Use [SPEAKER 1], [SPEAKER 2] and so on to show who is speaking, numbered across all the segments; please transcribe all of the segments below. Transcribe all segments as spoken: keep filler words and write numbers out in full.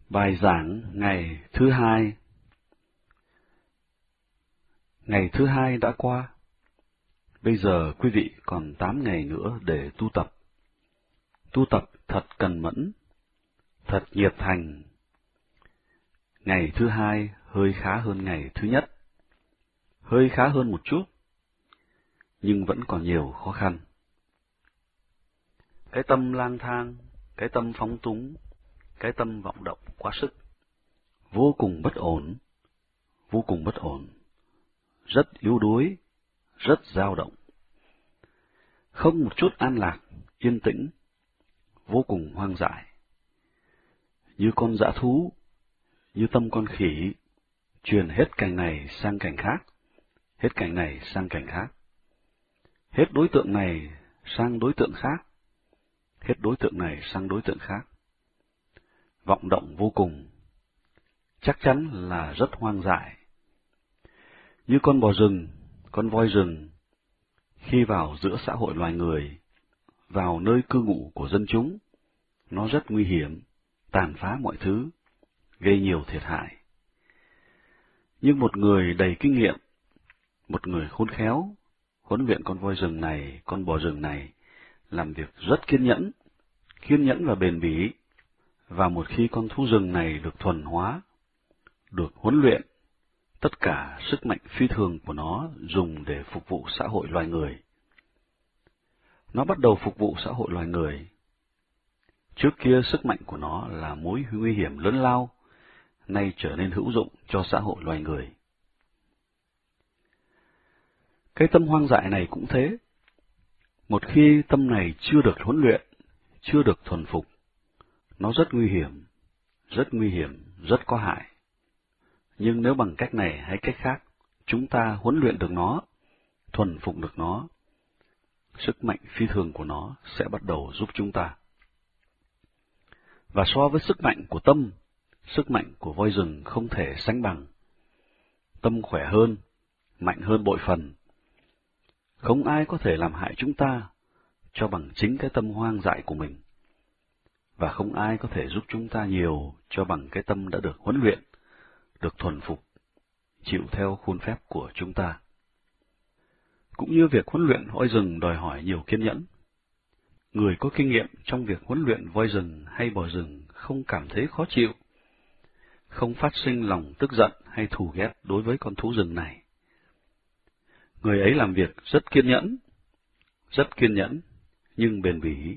[SPEAKER 1] Bài giảng ngày thứ hai. Ngày thứ hai đã qua. Bây giờ quý vị còn tám ngày nữa để tu tập. Tu tập thật cần mẫn, thật nhiệt thành. Ngày thứ hai hơi khá hơn ngày thứ nhất. Hơi khá hơn một chút, nhưng vẫn còn nhiều khó khăn. Cái tâm lang thang, cái tâm phóng túng, cái tâm vọng động quá sức, vô cùng bất ổn, vô cùng bất ổn, rất yếu đuối, rất dao động, không một chút an lạc, yên tĩnh, vô cùng hoang dại, như con dã thú, như tâm con khỉ, truyền hết cảnh này sang cảnh khác, hết cảnh này sang cảnh khác, hết đối tượng này sang đối tượng khác, hết đối tượng này sang đối tượng khác. Vọng động vô cùng, chắc chắn là rất hoang dại. Như con bò rừng, con voi rừng, khi vào giữa xã hội loài người, vào nơi cư ngụ của dân chúng, nó rất nguy hiểm, tàn phá mọi thứ, gây nhiều thiệt hại. Nhưng một người đầy kinh nghiệm, một người khôn khéo, huấn luyện con voi rừng này, con bò rừng này, làm việc rất kiên nhẫn, kiên nhẫn và bền bỉ, và một khi con thú rừng này được thuần hóa, được huấn luyện, tất cả sức mạnh phi thường của nó dùng để phục vụ xã hội loài người. Nó bắt đầu phục vụ xã hội loài người. Trước kia sức mạnh của nó là mối nguy hiểm lớn lao, nay trở nên hữu dụng cho xã hội loài người. Cái tâm hoang dại này cũng thế. Một khi tâm này chưa được huấn luyện, chưa được thuần phục, nó rất nguy hiểm, rất nguy hiểm, rất có hại. Nhưng nếu bằng cách này hay cách khác, chúng ta huấn luyện được nó, thuần phục được nó, sức mạnh phi thường của nó sẽ bắt đầu giúp chúng ta. Và so với sức mạnh của tâm, sức mạnh của voi rừng không thể sánh bằng. Tâm khỏe hơn, mạnh hơn bội phần. Không ai có thể làm hại chúng ta cho bằng chính cái tâm hoang dại của mình. Và không ai có thể giúp chúng ta nhiều cho bằng cái tâm đã được huấn luyện, được thuần phục, chịu theo khuôn phép của chúng ta. Cũng như việc huấn luyện voi rừng đòi hỏi nhiều kiên nhẫn. Người có kinh nghiệm trong việc huấn luyện voi rừng hay bò rừng không cảm thấy khó chịu, không phát sinh lòng tức giận hay thù ghét đối với con thú rừng này. Người ấy làm việc rất kiên nhẫn, rất kiên nhẫn, nhưng bền bỉ.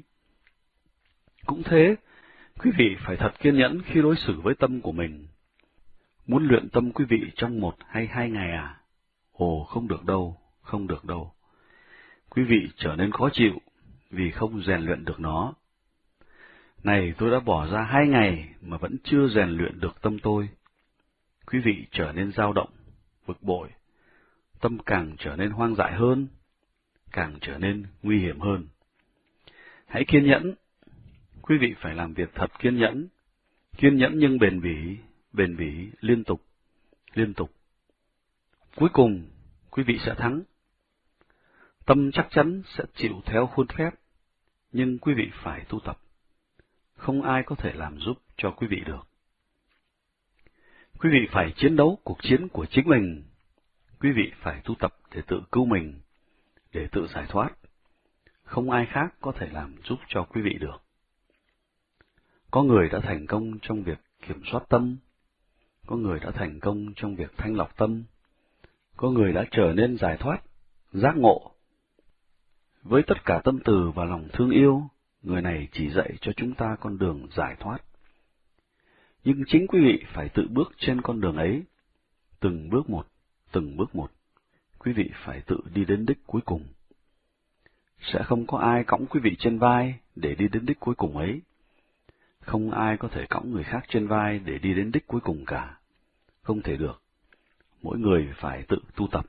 [SPEAKER 1] Cũng thế, quý vị phải thật kiên nhẫn khi đối xử với tâm của mình. Muốn luyện tâm quý vị trong một hay hai ngày à? Ồ, không được đâu, không được đâu. Quý vị trở nên khó chịu vì không rèn luyện được nó. Này, tôi đã bỏ ra hai ngày mà vẫn chưa rèn luyện được tâm tôi. Quý vị trở nên dao động, bực bội. Tâm càng trở nên hoang dại hơn, càng trở nên nguy hiểm hơn. Hãy kiên nhẫn. Quý vị phải làm việc thật kiên nhẫn. Kiên nhẫn nhưng bền bỉ, bền bỉ, liên tục, liên tục. Cuối cùng, quý vị sẽ thắng. Tâm chắc chắn sẽ chịu theo khuôn phép, nhưng quý vị phải tu tập. Không ai có thể làm giúp cho quý vị được. Quý vị phải chiến đấu cuộc chiến của chính mình. Quý vị phải tu tập để tự cứu mình, để tự giải thoát. Không ai khác có thể làm giúp cho quý vị được. Có người đã thành công trong việc kiểm soát tâm, có người đã thành công trong việc thanh lọc tâm, có người đã trở nên giải thoát, giác ngộ. Với tất cả tâm từ và lòng thương yêu, người này chỉ dạy cho chúng ta con đường giải thoát. Nhưng chính quý vị phải tự bước trên con đường ấy, từng bước một, từng bước một. Quý vị phải tự đi đến đích cuối cùng. Sẽ không có ai cõng quý vị trên vai để đi đến đích cuối cùng ấy. Không ai có thể cõng người khác trên vai để đi đến đích cuối cùng cả. Không thể được. Mỗi người phải tự tu tập.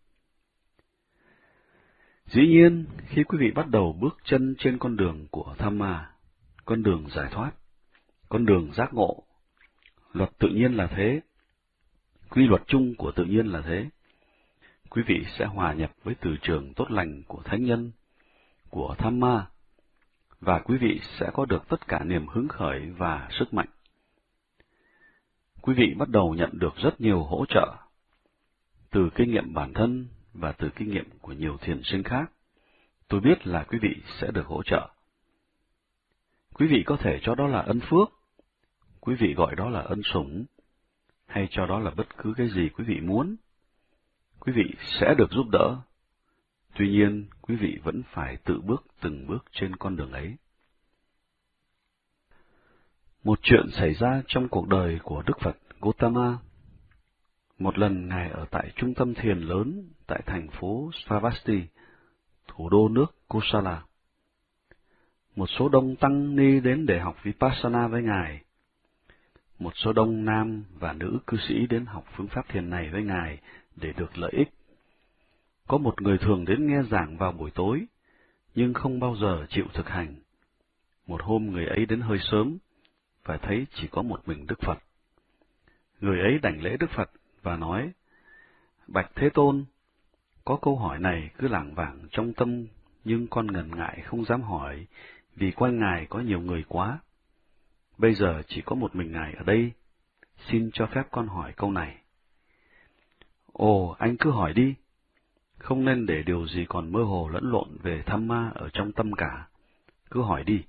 [SPEAKER 1] Dĩ nhiên, khi quý vị bắt đầu bước chân trên con đường của Dhamma, con đường giải thoát, con đường giác ngộ, luật tự nhiên là thế, quy luật chung của tự nhiên là thế, quý vị sẽ hòa nhập với từ trường tốt lành của thánh nhân, của Dhamma, và quý vị sẽ có được tất cả niềm hứng khởi và sức mạnh. quý vị bắt đầu nhận được rất nhiều hỗ trợ từ kinh nghiệm bản thân và từ kinh nghiệm của nhiều thiền sinh khác. Tôi biết là quý vị sẽ được hỗ trợ. Quý vị có thể cho đó là ân phước, quý vị gọi đó là ân sủng, hay cho đó là bất cứ cái gì quý vị muốn. Quý vị sẽ được giúp đỡ. Tuy nhiên, quý vị vẫn phải tự bước từng bước trên con đường ấy. Một chuyện xảy ra trong cuộc đời của Đức Phật Gautama. Một lần Ngài ở tại trung tâm thiền lớn tại thành phố Sravasti, thủ đô nước Kosala. Một số đông tăng ni đến để học Vipassana với Ngài. Một số đông nam và nữ cư sĩ đến học phương pháp thiền này với Ngài để được lợi ích. Có một người thường đến nghe giảng vào buổi tối, nhưng không bao giờ chịu thực hành. Một hôm người ấy đến hơi sớm, và thấy chỉ có một mình Đức Phật. Người ấy đảnh lễ Đức Phật và nói, Bạch Thế Tôn, có câu hỏi này cứ lảng vảng trong tâm, nhưng con ngần ngại không dám hỏi, vì quanh Ngài có nhiều người quá. Bây giờ chỉ có một mình Ngài ở đây, xin cho phép con hỏi câu này. Ồ, anh cứ hỏi đi, không nên để điều gì còn mơ hồ lẫn lộn về tham ma ở trong tâm cả, cứ hỏi đi.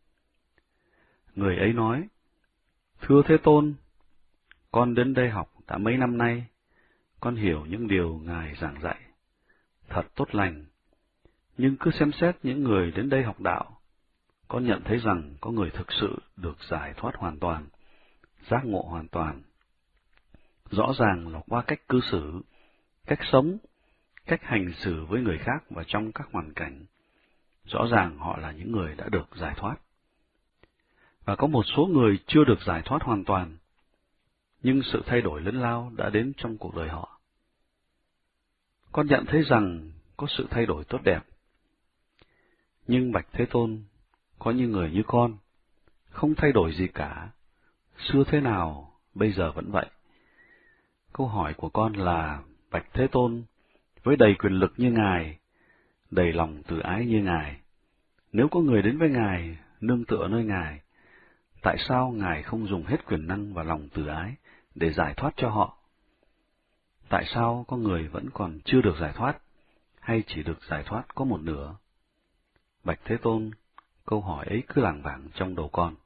[SPEAKER 1] Người ấy nói, Thưa Thế Tôn, con đến đây học đã mấy năm nay, con hiểu những điều Ngài giảng dạy, thật tốt lành. Nhưng cứ xem xét những người đến đây học đạo, con nhận thấy rằng có người thực sự được giải thoát hoàn toàn, giác ngộ hoàn toàn. Rõ ràng là qua cách cư xử, cách sống, cách hành xử với người khác và trong các hoàn cảnh. Rõ ràng họ là những người đã được giải thoát. Và có một số người chưa được giải thoát hoàn toàn, nhưng sự thay đổi lớn lao đã đến trong cuộc đời họ. Con nhận thấy rằng có sự thay đổi tốt đẹp. Nhưng Bạch Thế Tôn, có những người như con, không thay đổi gì cả, xưa thế nào, bây giờ vẫn vậy. Câu hỏi của con là, Bạch Thế Tôn, với đầy quyền lực như Ngài, đầy lòng từ ái như Ngài, nếu có người đến với Ngài, nương tựa nơi Ngài, tại sao Ngài không dùng hết quyền năng và lòng từ ái để giải thoát cho họ? Tại sao có người vẫn còn chưa được giải thoát, hay chỉ được giải thoát có một nửa? Bạch Thế Tôn, câu hỏi ấy cứ lảng vảng trong đầu con.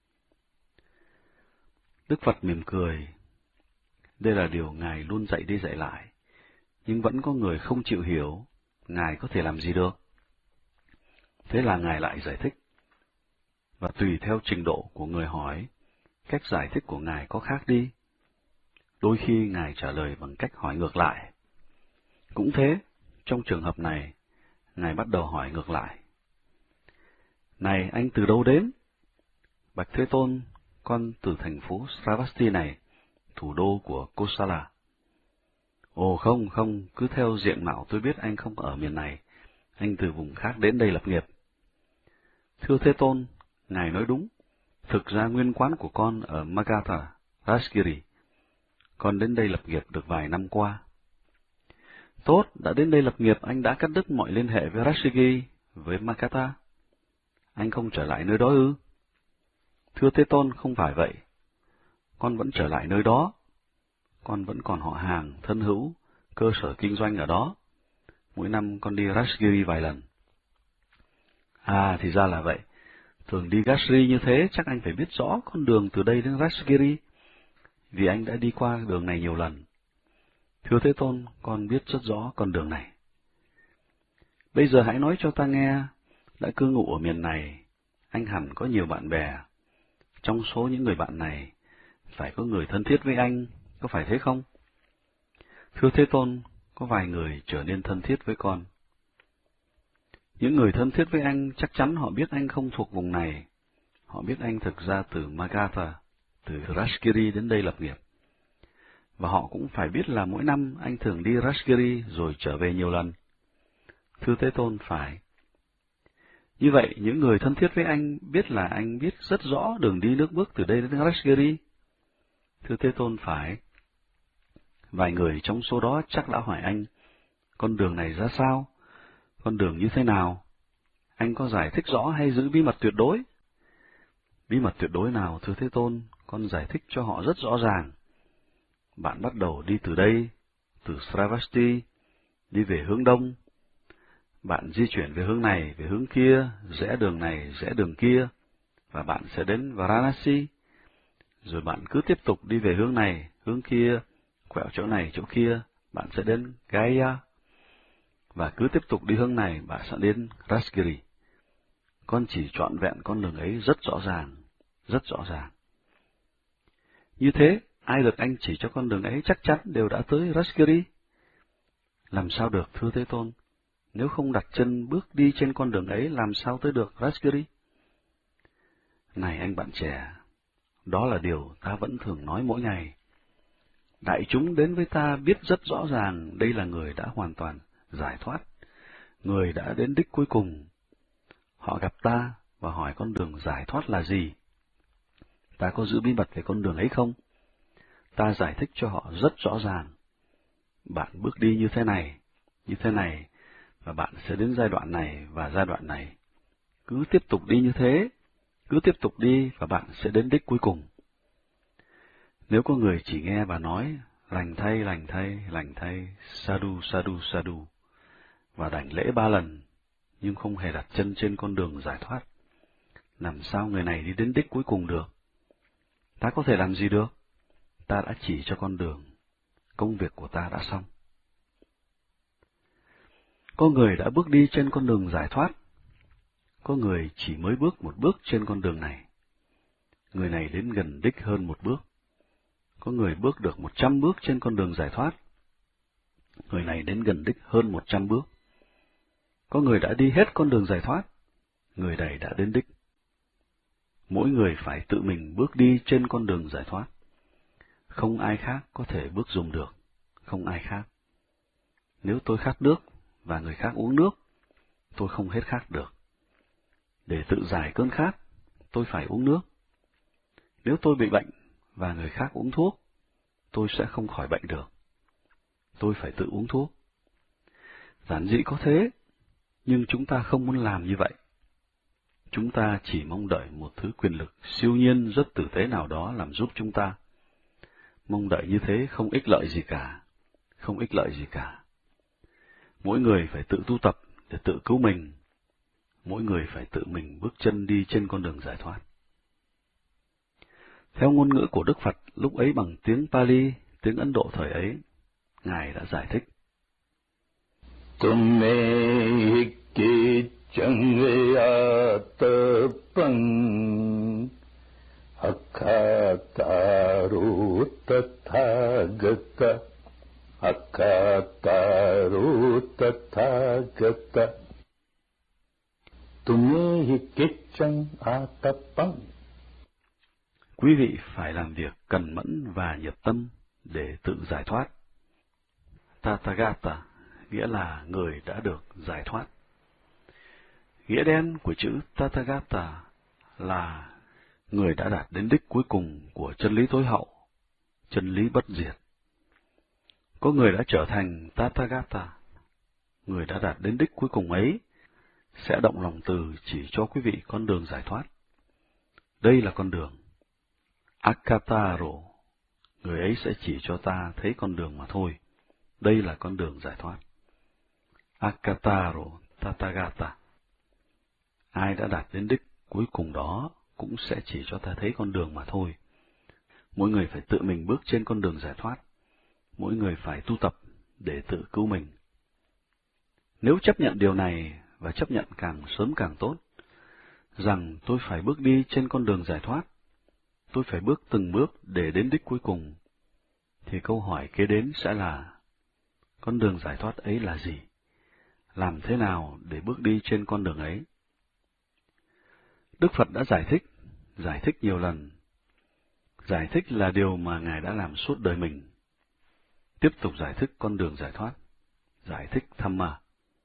[SPEAKER 1] Đức Phật mỉm cười. Đây là điều Ngài luôn dạy đi dạy lại, nhưng vẫn có người không chịu hiểu, Ngài có thể làm gì được? Thế là Ngài lại giải thích. Và tùy theo trình độ của người hỏi, cách giải thích của Ngài có khác đi. Đôi khi Ngài trả lời bằng cách hỏi ngược lại. Cũng thế, trong trường hợp này, Ngài bắt đầu hỏi ngược lại. Này, anh từ đâu đến? Bạch Thế Tôn, con từ thành phố Sravasti này, thủ đô của Kosala. Ồ không, không, cứ theo diện mạo tôi biết anh không ở miền này, anh từ vùng khác đến đây lập nghiệp. Thưa Thế Tôn, Ngài nói đúng, thực ra nguyên quán của con ở Magadha, Rajgiri. Con đến đây lập nghiệp được vài năm qua. Tốt, đã đến đây lập nghiệp, anh đã cắt đứt mọi liên hệ với Rajgiri, với Magadha. Anh không trở lại nơi đó ư? Thưa Thế Tôn, không phải vậy. Con vẫn trở lại nơi đó. Con vẫn còn họ hàng, thân hữu, cơ sở kinh doanh ở đó. Mỗi năm con đi Rajgiri vài lần. À, thì ra là vậy. Thường đi Rajgiri như thế, chắc anh phải biết rõ con đường từ đây đến Rajgiri, vì anh đã đi qua đường này nhiều lần. Thưa Thế Tôn, con biết rất rõ con đường này. Bây giờ hãy nói cho ta nghe, đã cư ngụ ở miền này, anh hẳn có nhiều bạn bè. Trong số những người bạn này, phải có người thân thiết với anh, có phải thế không? Thưa Thế Tôn, có vài người trở nên thân thiết với con. Những người thân thiết với anh chắc chắn họ biết anh không thuộc vùng này. Họ biết anh thực ra từ Magadha, từ Rajgiri đến đây lập nghiệp. Và họ cũng phải biết là mỗi năm anh thường đi Rajgiri rồi trở về nhiều lần. Thưa Thế Tôn, phải. Như vậy, những người thân thiết với anh biết là anh biết rất rõ đường đi nước bước từ đây đến Rajgiri. Thưa Thế Tôn, phải. Vài người trong số đó chắc đã hỏi anh, con đường này ra sao? Con đường như thế nào? Anh có giải thích rõ hay giữ bí mật tuyệt đối? Bí mật tuyệt đối nào, thưa Thế Tôn? Con giải thích cho họ rất rõ ràng. bạn bắt đầu đi từ đây, từ Sravasti, đi về hướng đông. Bạn di chuyển về hướng này, về hướng kia, rẽ đường này, rẽ đường kia, và bạn sẽ đến Varanasi. Rồi bạn cứ tiếp tục đi về hướng này, hướng kia, quẹo chỗ này, chỗ kia, bạn sẽ đến Gaya. Và cứ tiếp tục đi hướng này, bạn sẽ đến Rasgiri. Con chỉ trọn vẹn con đường ấy rất rõ ràng, rất rõ ràng. Như thế, ai được anh chỉ cho con đường ấy chắc chắn đều đã tới Rasgiri. Làm sao được, thưa Thế Tôn? Nếu không đặt chân bước đi trên con đường ấy, làm sao tới được Rasgiri? Này anh bạn trẻ, đó là điều ta vẫn thường nói mỗi ngày. Đại chúng đến với ta biết rất rõ ràng đây là người đã hoàn toàn giải thoát, người đã đến đích cuối cùng. Họ gặp ta và hỏi con đường giải thoát là gì. Ta có giữ bí mật về con đường ấy không? Ta giải thích cho họ rất rõ ràng. Bạn bước đi như thế này, như thế này, và bạn sẽ đến giai đoạn này và giai đoạn này. Cứ tiếp tục đi như thế, cứ tiếp tục đi và bạn sẽ đến đích cuối cùng. Nếu có người chỉ nghe và nói, lành thay, lành thay, lành thay, sadhu, sadhu, sadhu, và đảnh lễ ba lần, nhưng không hề đặt chân trên con đường giải thoát, làm sao người này đi đến đích cuối cùng được? Ta có thể làm gì được? Ta đã chỉ cho con đường, công việc của ta đã xong. Có người đã bước đi trên con đường giải thoát, có người chỉ mới bước một bước trên con đường này. Người này đến gần đích hơn một bước. Có người bước được một trăm bước trên con đường giải thoát. Người này đến gần đích hơn một trăm bước. Có người đã đi hết con đường giải thoát. Người này đã đến đích. Mỗi người phải tự mình bước đi trên con đường giải thoát. Không ai khác có thể bước dùng được. Không ai khác. Nếu tôi khát nước và người khác uống nước, tôi không hết khát được. Để tự giải cơn khát, tôi phải uống nước. Nếu tôi bị bệnh và người khác uống thuốc, tôi sẽ không khỏi bệnh được. Tôi phải tự uống thuốc. Giản dị có thế, nhưng chúng ta không muốn làm như vậy. Chúng ta chỉ mong đợi một thứ quyền lực siêu nhiên rất tử tế nào đó làm giúp chúng ta. Mong đợi như thế không ích lợi gì cả, không ích lợi gì cả. Mỗi người phải tự tu tập để tự cứu mình. Mỗi người phải tự mình bước chân đi trên con đường giải thoát. Theo ngôn ngữ của Đức Phật lúc ấy bằng tiếng Pali, tiếng Ấn Độ thời ấy, Ngài đã giải thích.
[SPEAKER 2] Tumme hikki changyatapang akataru tathagata akataru tathagata tumme hikki changyatapang.
[SPEAKER 1] Quý vị phải làm việc cần mẫn và nhiệt tâm để tự giải thoát. Tathagata nghĩa là người đã được giải thoát. Nghĩa đen của chữ Tathagata là người đã đạt đến đích cuối cùng của chân lý tối hậu, chân lý bất diệt. Có người đã trở thành Tathagata, người đã đạt đến đích cuối cùng ấy, sẽ động lòng từ chỉ cho quý vị con đường giải thoát. Đây là con đường. Akataro, người ấy sẽ chỉ cho ta thấy con đường mà thôi. Đây là con đường giải thoát. Akataro Tathagata. Ai đã đạt đến đích cuối cùng đó cũng sẽ chỉ cho ta thấy con đường mà thôi. Mỗi người phải tự mình bước trên con đường giải thoát. Mỗi người phải tu tập để tự cứu mình. Nếu chấp nhận điều này và chấp nhận càng sớm càng tốt, rằng tôi phải bước đi trên con đường giải thoát, tôi phải bước từng bước để đến đích cuối cùng, thì câu hỏi kế đến sẽ là, con đường giải thoát ấy là gì? Làm thế nào để bước đi trên con đường ấy? Đức Phật đã giải thích, giải thích nhiều lần. Giải thích là điều mà Ngài đã làm suốt đời mình. Tiếp tục giải thích con đường giải thoát. Giải thích Dhamma.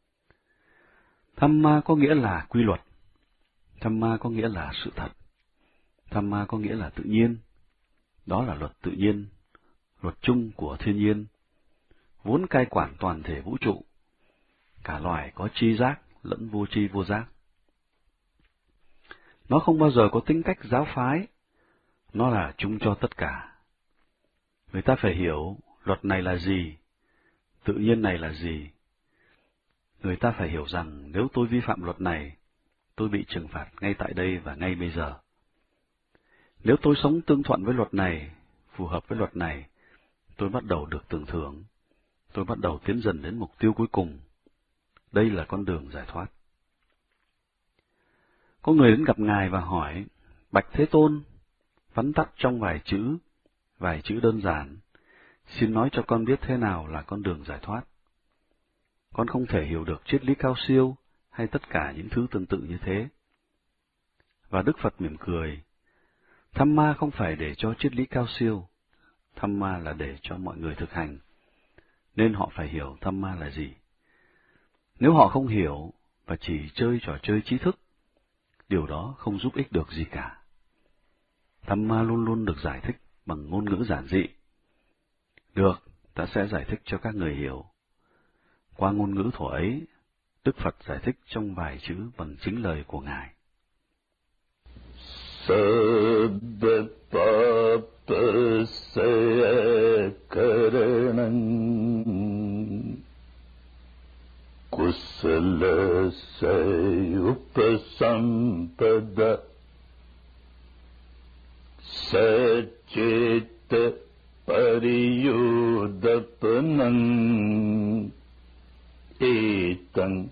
[SPEAKER 1] Dhamma có nghĩa là quy luật. Dhamma có nghĩa là sự thật. Dhamma có nghĩa là tự nhiên. Đó là luật tự nhiên, luật chung của thiên nhiên, vốn cai quản toàn thể vũ trụ, cả loài có tri giác lẫn vô tri vô giác. Nó không bao giờ có tính cách giáo phái, nó là chung cho tất cả. Người ta phải hiểu luật này là gì, tự nhiên này là gì. Người ta phải hiểu rằng nếu tôi vi phạm luật này, tôi bị trừng phạt ngay tại đây và ngay bây giờ. Nếu tôi sống tương thuận với luật này, phù hợp với luật này, tôi bắt đầu được tưởng thưởng, tôi bắt đầu tiến dần đến mục tiêu cuối cùng. Đây là con đường giải thoát. Có người đến gặp Ngài và hỏi, Bạch Thế Tôn, vắn tắt trong vài chữ, vài chữ đơn giản, xin nói cho con biết thế nào là con đường giải thoát. Con không thể hiểu được triết lý cao siêu hay tất cả những thứ tương tự như thế. Và Đức Phật mỉm cười, Dhamma không phải để cho triết lý cao siêu, Dhamma là để cho mọi người thực hành, nên họ phải hiểu Dhamma là gì. Nếu họ không hiểu và chỉ chơi trò chơi trí thức, điều đó không giúp ích được gì cả. Dhamma luôn luôn được giải thích bằng ngôn ngữ giản dị. Được, ta sẽ giải thích cho các người hiểu. Qua ngôn ngữ thuở ấy, Đức Phật giải thích trong vài chữ bằng chính lời của Ngài.
[SPEAKER 2] Sabba papa sakaranam kusala sayupasampada sachita pariyudapanam etang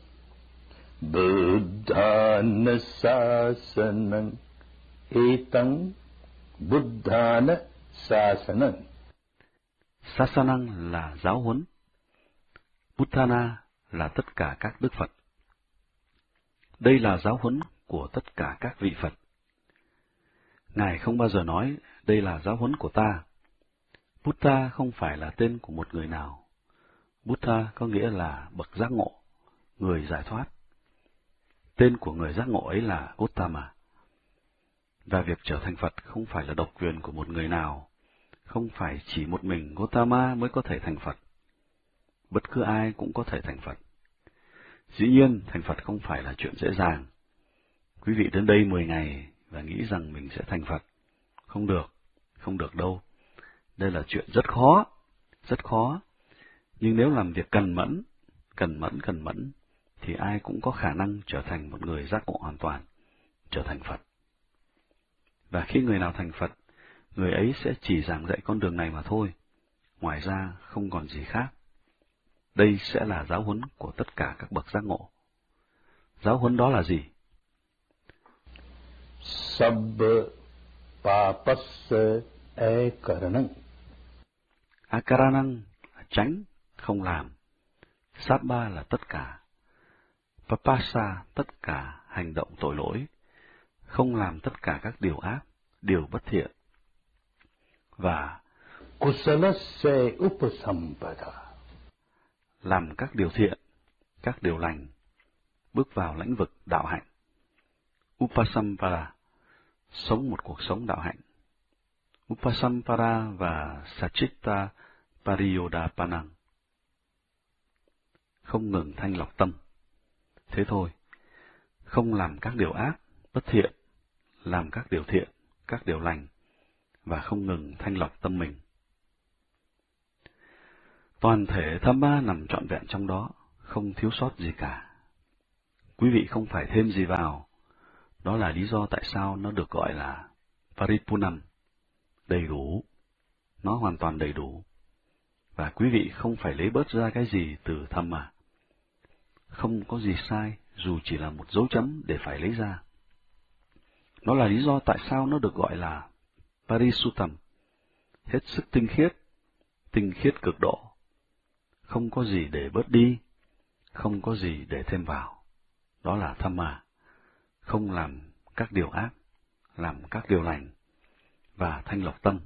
[SPEAKER 2] buddhana sasanam etang buddhana sasanam.
[SPEAKER 1] Sasanang là giáo huấn, Buddhana là tất cả các đức Phật. Đây là giáo huấn của tất cả các vị Phật. Ngài không bao giờ nói, đây là giáo huấn của ta. Buddha không phải là tên của một người nào. Buddha có nghĩa là bậc giác ngộ, người giải thoát. Tên của người giác ngộ ấy là Gautama. Và việc trở thành Phật không phải là độc quyền của một người nào, không phải chỉ một mình Gautama mới có thể thành Phật. Bất cứ ai cũng có thể thành Phật. Dĩ nhiên, thành Phật không phải là chuyện dễ dàng. Quý vị đến đây mười ngày và nghĩ rằng mình sẽ thành Phật. Không được, không được đâu. Đây là chuyện rất khó, rất khó. Nhưng nếu làm việc cần mẫn, cần mẫn, cần mẫn, thì ai cũng có khả năng trở thành một người giác ngộ hoàn toàn, trở thành Phật. Và khi người nào thành Phật, người ấy sẽ chỉ giảng dạy con đường này mà thôi. Ngoài ra không còn gì khác. Đây sẽ là giáo huấn của tất cả các bậc giác ngộ. Giáo huấn đó là gì?
[SPEAKER 2] Sabba papassa akaranam.
[SPEAKER 1] Akaranam là tránh, không làm. Sabba là tất cả. Papassa tất cả hành động tội lỗi. Không làm tất cả các điều ác, điều bất thiện. Và
[SPEAKER 2] Kusalassa upasampada.
[SPEAKER 1] Làm các điều thiện, các điều lành, bước vào lĩnh vực đạo hạnh. Upasampada, sống một cuộc sống đạo hạnh. Upasampada và Sachitta Pariyodapanang, không ngừng thanh lọc tâm. Thế thôi, không làm các điều ác, bất thiện, làm các điều thiện, các điều lành, và không ngừng thanh lọc tâm mình. Toàn thể Dhamma nằm trọn vẹn trong đó, không thiếu sót gì cả. Quý vị không phải thêm gì vào. Đó là lý do tại sao nó được gọi là Paripunam, đầy đủ. Nó hoàn toàn đầy đủ. Và quý vị không phải lấy bớt ra cái gì từ Dhamma. Không có gì sai, dù chỉ là một dấu chấm để phải lấy ra. Đó là lý do tại sao nó được gọi là Parisuttam, hết sức tinh khiết, tinh khiết cực độ. Không có gì để bớt đi, không có gì để thêm vào. Đó là Dhamma, không làm các điều ác, làm các điều lành, và thanh lọc tâm.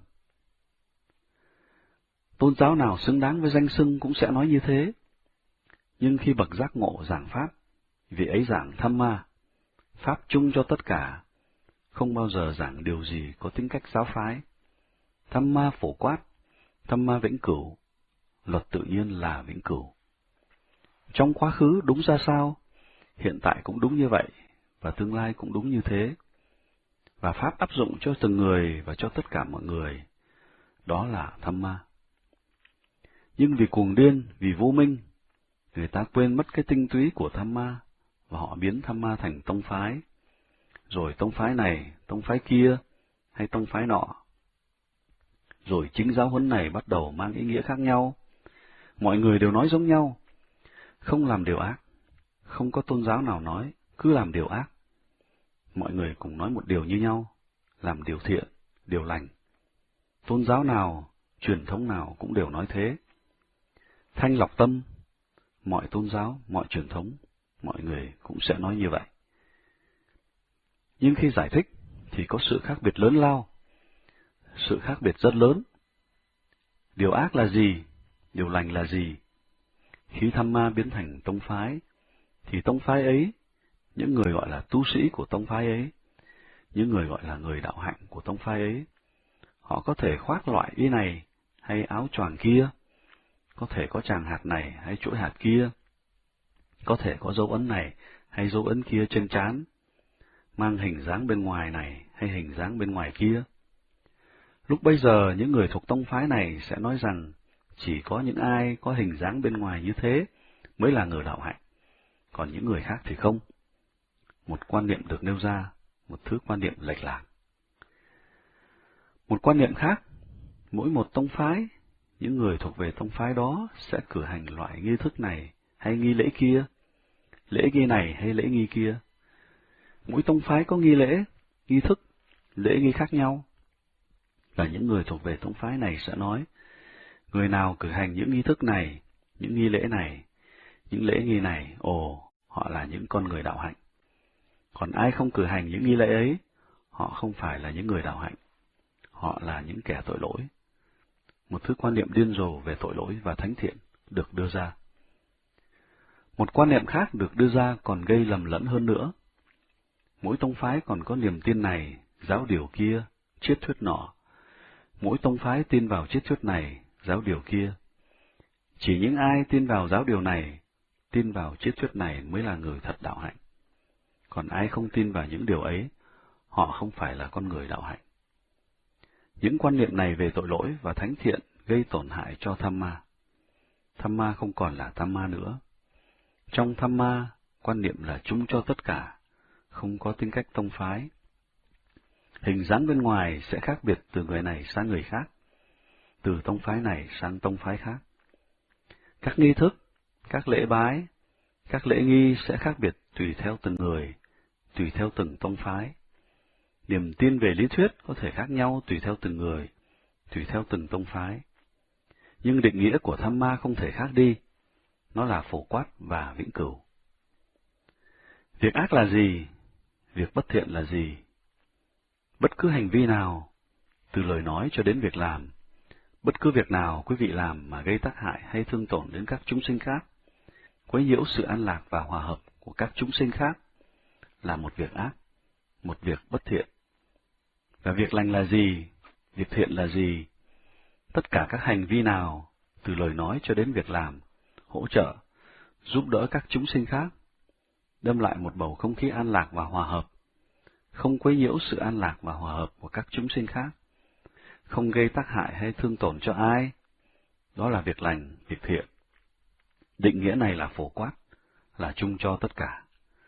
[SPEAKER 1] Tôn giáo nào xứng đáng với danh xưng cũng sẽ nói như thế. Nhưng khi bậc giác ngộ giảng Pháp, vị ấy giảng Dhamma, Pháp chung cho tất cả, không bao giờ giảng điều gì có tính cách giáo phái. Dhamma phổ quát, Dhamma vĩnh cửu, luật tự nhiên là vĩnh cửu. Trong quá khứ đúng ra sao, hiện tại cũng đúng như vậy, và tương lai cũng đúng như thế. Và Pháp áp dụng cho từng người và cho tất cả mọi người. đó là Dhamma. Nhưng vì cuồng điên, vì vô minh, người ta quên mất cái tinh túy của Dhamma, và họ biến Dhamma thành tông phái, rồi tông phái này, tông phái kia, hay tông phái nọ. Rồi chính giáo huấn này bắt đầu mang ý nghĩa khác nhau. Mọi người đều nói giống nhau, không làm điều ác, không có tôn giáo nào nói, cứ làm điều ác. Mọi người cùng nói một điều như nhau, làm điều thiện, điều lành. Tôn giáo nào, truyền thống nào cũng đều nói thế. Thanh lọc tâm, mọi tôn giáo, mọi truyền thống, mọi người cũng sẽ nói như vậy. Nhưng khi giải thích thì có sự khác biệt lớn lao, sự khác biệt rất lớn. Điều ác là gì? Điều lành là gì? Khi Dhamma biến thành tông phái, thì tông phái ấy, những người gọi là tu sĩ của tông phái ấy, những người gọi là người đạo hạnh của tông phái ấy, họ có thể khoác loại y này hay áo choàng kia, có thể có tràng hạt này hay chuỗi hạt kia, có thể có dấu ấn này hay dấu ấn kia trên trán, mang hình dáng bên ngoài này hay hình dáng bên ngoài kia. Lúc bây giờ, những người thuộc tông phái này sẽ nói rằng chỉ có những ai có hình dáng bên ngoài như thế mới là người đạo hạnh, còn những người khác thì không. Một quan niệm được nêu ra, một thứ quan niệm lệch lạc. Một quan niệm khác, mỗi một tông phái, những người thuộc về tông phái đó sẽ cử hành loại nghi thức này hay nghi lễ kia, lễ nghi này hay lễ nghi kia. Mỗi tông phái có nghi lễ, nghi thức, lễ nghi khác nhau. Và những người thuộc về tông phái này sẽ nói, người nào cử hành những nghi thức này, những nghi lễ này, những lễ nghi này, ồ, họ là những con người đạo hạnh. Còn ai không cử hành những nghi lễ ấy, họ không phải là những người đạo hạnh, họ là những kẻ tội lỗi. Một thứ quan niệm điên rồ về tội lỗi và thánh thiện được đưa ra. Một quan niệm khác được đưa ra còn gây lầm lẫn hơn nữa. Mỗi tông phái còn có niềm tin này, giáo điều kia, triết thuyết nọ. Mỗi tông phái tin vào triết thuyết này, giáo điều kia. Chỉ những ai tin vào giáo điều này, tin vào triết thuyết này mới là người thật đạo hạnh. Còn ai không tin vào những điều ấy, họ không phải là con người đạo hạnh. Những quan niệm này về tội lỗi và thánh thiện gây tổn hại cho Dhamma. Dhamma không còn là Dhamma nữa. Trong Dhamma, quan niệm là chung cho tất cả, không có tính cách tông phái. Hình dáng bên ngoài sẽ khác biệt từ người này sang người khác, từ tông phái này sang tông phái khác. Các nghi thức, các lễ bái, các lễ nghi sẽ khác biệt tùy theo từng người, tùy theo từng tông phái. Niềm tin về lý thuyết có thể khác nhau tùy theo từng người, tùy theo từng tông phái. Nhưng định nghĩa của Dhamma không thể khác đi, nó là phổ quát và vĩnh cửu. Việc ác là gì? Việc bất thiện là gì? Bất cứ hành vi nào, từ lời nói cho đến việc làm, bất cứ việc nào quý vị làm mà gây tác hại hay thương tổn đến các chúng sinh khác, quấy nhiễu sự an lạc và hòa hợp của các chúng sinh khác, là một việc ác, một việc bất thiện. Và việc lành là gì? Việc thiện là gì? Tất cả các hành vi nào, từ lời nói cho đến việc làm, hỗ trợ, giúp đỡ các chúng sinh khác, đem lại một bầu không khí an lạc và hòa hợp, không quấy nhiễu sự an lạc và hòa hợp của các chúng sinh khác, không gây tác hại hay thương tổn cho ai, đó là việc lành, việc thiện. Định nghĩa này là phổ quát, là chung cho tất cả.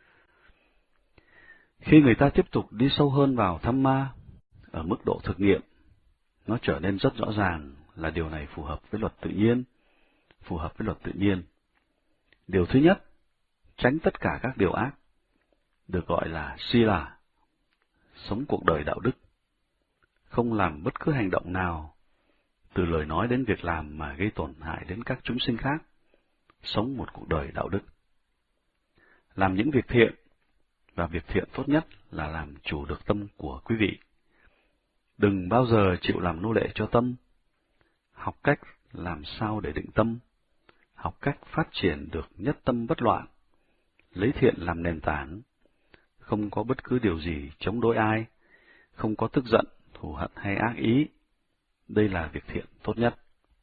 [SPEAKER 1] Khi người ta tiếp tục đi sâu hơn vào Dhamma, ở mức độ thực nghiệm, nó trở nên rất rõ ràng là điều này phù hợp với luật tự nhiên, phù hợp với luật tự nhiên. Điều thứ nhất, tránh tất cả các điều ác, được gọi là sila, sống cuộc đời đạo đức, không làm bất cứ hành động nào, từ lời nói đến việc làm mà gây tổn hại đến các chúng sinh khác, sống một cuộc đời đạo đức. Làm những việc thiện, và việc thiện tốt nhất là làm chủ được tâm của quý vị. Đừng bao giờ chịu làm nô lệ cho tâm. Học cách làm sao để định tâm, học cách phát triển được nhất tâm bất loạn, lấy thiện làm nền tảng, không có bất cứ điều gì chống đối ai, không có tức giận, thù hận hay ác ý. Đây là việc thiện tốt nhất.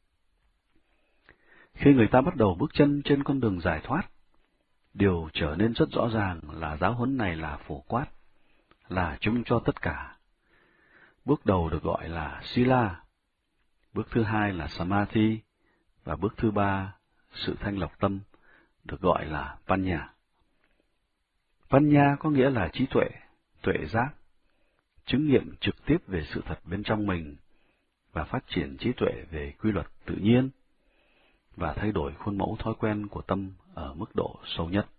[SPEAKER 1] Khi người ta bắt đầu bước chân trên con đường giải thoát, điều trở nên rất rõ ràng là giáo huấn này là phổ quát, là chung cho tất cả. Bước đầu được gọi là sila. bước thứ hai là Samadhi, và bước thứ ba, sự thanh lọc tâm, được gọi là Panya. Panya có nghĩa là trí tuệ, tuệ giác, chứng nghiệm trực tiếp về sự thật bên trong mình, và phát triển trí tuệ về quy luật tự nhiên, và thay đổi khuôn mẫu thói quen của tâm ở mức độ sâu nhất.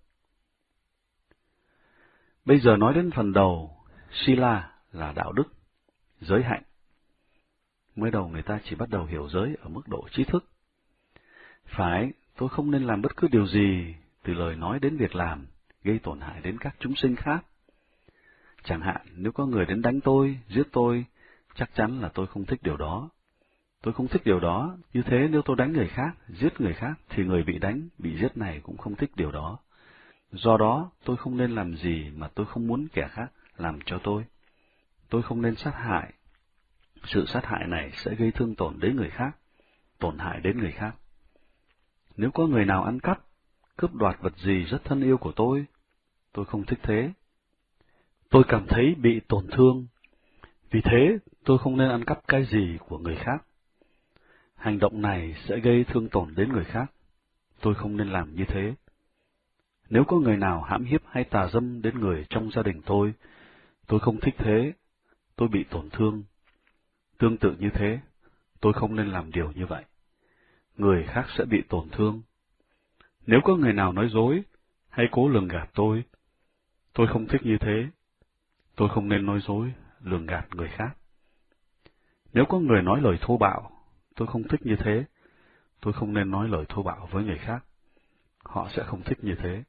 [SPEAKER 1] Bây giờ nói đến phần đầu, Sila là đạo đức, giới hạnh. Mới đầu người ta chỉ bắt đầu hiểu giới ở mức độ trí thức. Phải, tôi không nên làm bất cứ điều gì, từ lời nói đến việc làm, gây tổn hại đến các chúng sinh khác. Chẳng hạn, nếu có người đến đánh tôi, giết tôi, chắc chắn là tôi không thích điều đó. Tôi không thích điều đó, như thế nếu tôi đánh người khác, giết người khác, thì người bị đánh, bị giết này cũng không thích điều đó. Do đó, tôi không nên làm gì mà tôi không muốn kẻ khác làm cho tôi. Tôi không nên sát hại. Sự sát hại này sẽ gây thương tổn đến người khác, tổn hại đến người khác. Nếu có người nào ăn cắp, cướp đoạt vật gì rất thân yêu của tôi, tôi không thích thế. Tôi cảm thấy bị tổn thương. Vì thế, tôi không nên ăn cắp cái gì của người khác. Hành động này sẽ gây thương tổn đến người khác. Tôi không nên làm như thế. Nếu có người nào hãm hiếp hay tà dâm đến người trong gia đình tôi, tôi không thích thế. Tôi bị tổn thương. Tương tự như thế, tôi không nên làm điều như vậy. Người khác sẽ bị tổn thương. Nếu có người nào nói dối hay cố lường gạt tôi, tôi không thích như thế. Tôi không nên nói dối, lường gạt người khác. Nếu có người nói lời thô bạo, tôi không thích như thế. Tôi không nên nói lời thô bạo với người khác. Họ sẽ không thích như thế.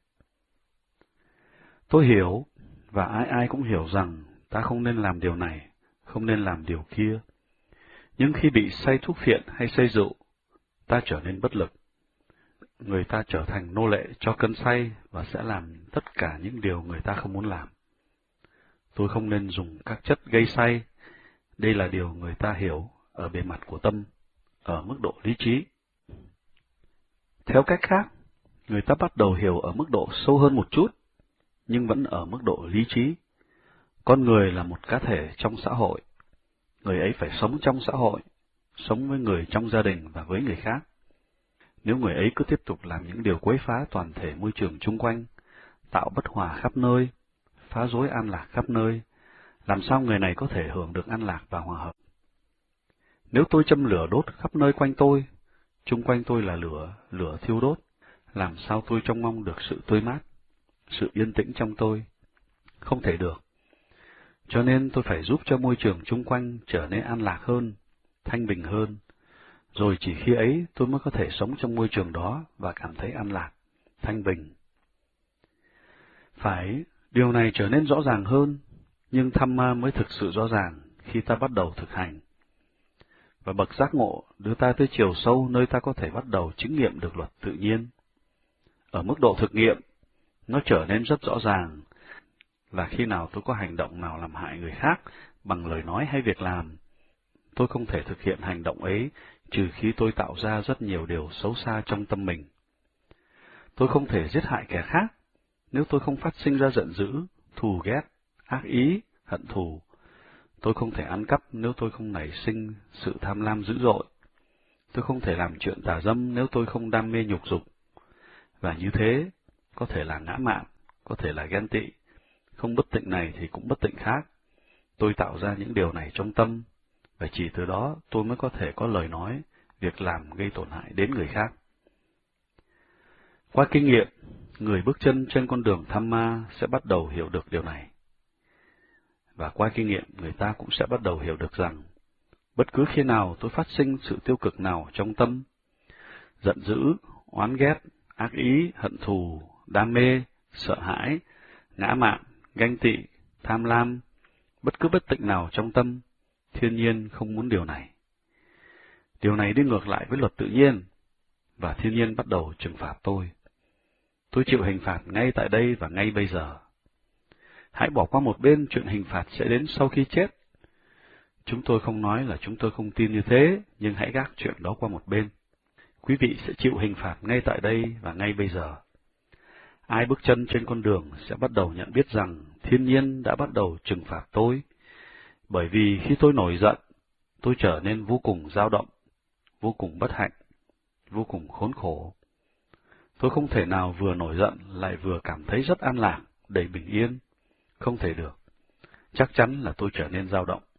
[SPEAKER 1] Tôi hiểu, và ai ai cũng hiểu rằng ta không nên làm điều này, không nên làm điều kia. Nhưng khi bị say thuốc phiện hay say rượu, ta trở nên bất lực. Người ta trở thành nô lệ cho cơn say và sẽ làm tất cả những điều người ta không muốn làm. Tôi không nên dùng các chất gây say. Đây là điều người ta hiểu ở bề mặt của tâm, ở mức độ lý trí. Theo cách khác, người ta bắt đầu hiểu ở mức độ sâu hơn một chút, nhưng vẫn ở mức độ lý trí. Con người là một cá thể trong xã hội. Người ấy phải sống trong xã hội, sống với người trong gia đình và với người khác. Nếu người ấy cứ tiếp tục làm những điều quấy phá toàn thể môi trường chung quanh, tạo bất hòa khắp nơi, phá rối an lạc khắp nơi, làm sao người này có thể hưởng được an lạc và hòa hợp? Nếu tôi châm lửa đốt khắp nơi quanh tôi, chung quanh tôi là lửa, lửa thiêu đốt, làm sao tôi trông mong được sự tươi mát, sự yên tĩnh trong tôi? Không thể được. Cho nên tôi phải giúp cho môi trường chung quanh trở nên an lạc hơn, thanh bình hơn, rồi chỉ khi ấy tôi mới có thể sống trong môi trường đó và cảm thấy an lạc, thanh bình. Phải, điều này trở nên rõ ràng hơn, nhưng Dhamma mới thực sự rõ ràng khi ta bắt đầu thực hành. Và bậc giác ngộ đưa ta tới chiều sâu nơi ta có thể bắt đầu chứng nghiệm được luật tự nhiên. Ở mức độ thực nghiệm, nó trở nên rất rõ ràng là khi nào tôi có hành động nào làm hại người khác bằng lời nói hay việc làm, tôi không thể thực hiện hành động ấy trừ khi tôi tạo ra rất nhiều điều xấu xa trong tâm mình. Tôi không thể giết hại kẻ khác nếu tôi không phát sinh ra giận dữ, thù ghét, ác ý, hận thù. Tôi không thể ăn cắp nếu tôi không nảy sinh sự tham lam dữ dội. Tôi không thể làm chuyện tà dâm nếu tôi không đam mê nhục dục. Và như thế, có thể là ngã mạn, có thể là ghen tị. Không bất tịnh này thì cũng bất tịnh khác. Tôi tạo ra những điều này trong tâm, và chỉ từ đó tôi mới có thể có lời nói, việc làm gây tổn hại đến người khác. Qua kinh nghiệm, người bước chân trên con đường Dhamma sẽ bắt đầu hiểu được điều này. Và qua kinh nghiệm, người ta cũng sẽ bắt đầu hiểu được rằng, bất cứ khi nào tôi phát sinh sự tiêu cực nào trong tâm, giận dữ, oán ghét, ác ý, hận thù, đam mê, sợ hãi, ngã mạn, ganh tị, tham lam, bất cứ bất tịnh nào trong tâm, thiên nhiên không muốn điều này. Điều này đi ngược lại với luật tự nhiên, và thiên nhiên bắt đầu trừng phạt tôi. Tôi chịu hình phạt ngay tại đây và ngay bây giờ. Hãy bỏ qua một bên chuyện hình phạt sẽ đến sau khi chết. Chúng tôi không nói là chúng tôi không tin như thế, nhưng hãy gác chuyện đó qua một bên. Quý vị sẽ chịu hình phạt ngay tại đây và ngay bây giờ. Ai bước chân trên con đường sẽ bắt đầu nhận biết rằng thiên nhiên đã bắt đầu trừng phạt tôi, bởi vì khi tôi nổi giận, tôi trở nên vô cùng dao động, vô cùng bất hạnh, vô cùng khốn khổ. Tôi không thể nào vừa nổi giận lại vừa cảm thấy rất an lạc, đầy bình yên. Không thể được. Chắc chắn là tôi trở nên dao động.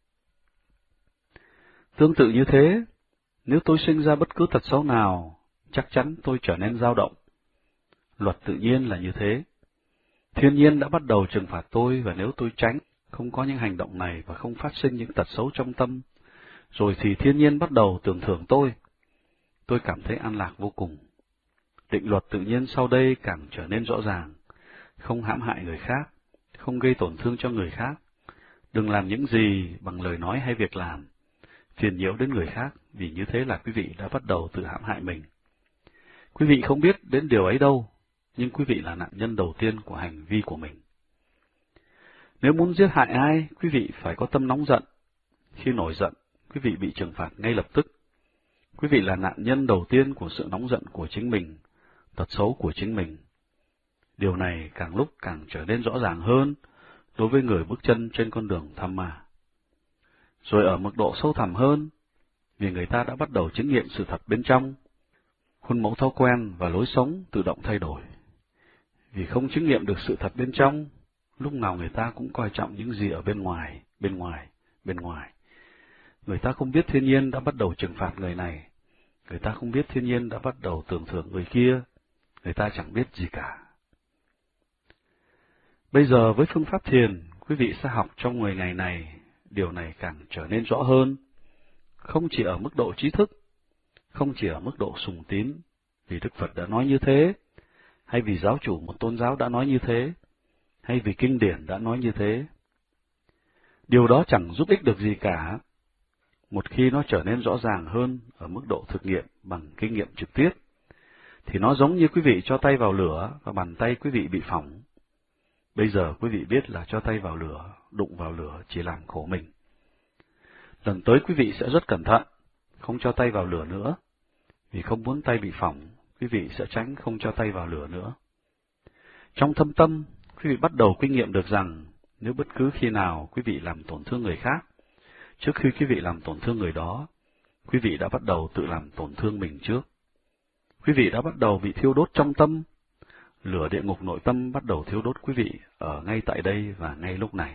[SPEAKER 1] Tương tự như thế, nếu tôi sinh ra bất cứ tật xấu nào, chắc chắn tôi trở nên dao động. Luật tự nhiên là như thế. Thiên nhiên đã bắt đầu trừng phạt tôi, và nếu tôi tránh, không có những hành động này và không phát sinh những tật xấu trong tâm, rồi thì thiên nhiên bắt đầu tưởng thưởng tôi. Tôi cảm thấy an lạc vô cùng. Định luật tự nhiên sau đây càng trở nên rõ ràng. Không hãm hại người khác, không gây tổn thương cho người khác. Đừng làm những gì bằng lời nói hay việc làm phiền nhiễu đến người khác, vì như thế là quý vị đã bắt đầu tự hãm hại mình. Quý vị không biết đến điều ấy đâu, nhưng quý vị là nạn nhân đầu tiên của hành vi của mình. Nếu muốn giết hại ai, quý vị phải có tâm nóng giận. Khi nổi giận, quý vị bị trừng phạt ngay lập tức. Quý vị là nạn nhân đầu tiên của sự nóng giận của chính mình, tật xấu của chính mình. Điều này càng lúc càng trở nên rõ ràng hơn đối với người bước chân trên con đường Dhamma. Rồi ở mức độ sâu thẳm hơn, vì người ta đã bắt đầu chứng nghiệm sự thật bên trong, khuôn mẫu thói quen và lối sống tự động thay đổi. Vì không chứng nghiệm được sự thật bên trong, lúc nào người ta cũng coi trọng những gì ở bên ngoài, bên ngoài, bên ngoài. Người ta không biết thiên nhiên đã bắt đầu trừng phạt người này, người ta không biết thiên nhiên đã bắt đầu tưởng thưởng người kia, người ta chẳng biết gì cả. Bây giờ với phương pháp thiền, quý vị sẽ học trong mười ngày này, điều này càng trở nên rõ hơn, không chỉ ở mức độ trí thức, không chỉ ở mức độ sùng tín, vì Đức Phật đã nói như thế, hay vì giáo chủ một tôn giáo đã nói như thế, hay vì kinh điển đã nói như thế. Điều đó chẳng giúp ích được gì cả. Một khi nó trở nên rõ ràng hơn ở mức độ thực nghiệm bằng kinh nghiệm trực tiếp, thì nó giống như quý vị cho tay vào lửa và bàn tay quý vị bị phỏng. Bây giờ quý vị biết là cho tay vào lửa, đụng vào lửa chỉ làm khổ mình. Lần tới quý vị sẽ rất cẩn thận, không cho tay vào lửa nữa. Vì không muốn tay bị phỏng, quý vị sẽ tránh không cho tay vào lửa nữa. Trong thâm tâm, quý vị bắt đầu kinh nghiệm được rằng, nếu bất cứ khi nào quý vị làm tổn thương người khác, trước khi quý vị làm tổn thương người đó, quý vị đã bắt đầu tự làm tổn thương mình trước. Quý vị đã bắt đầu bị thiêu đốt trong tâm. Lửa địa ngục nội tâm bắt đầu thiêu đốt quý vị ở ngay tại đây và ngay lúc này.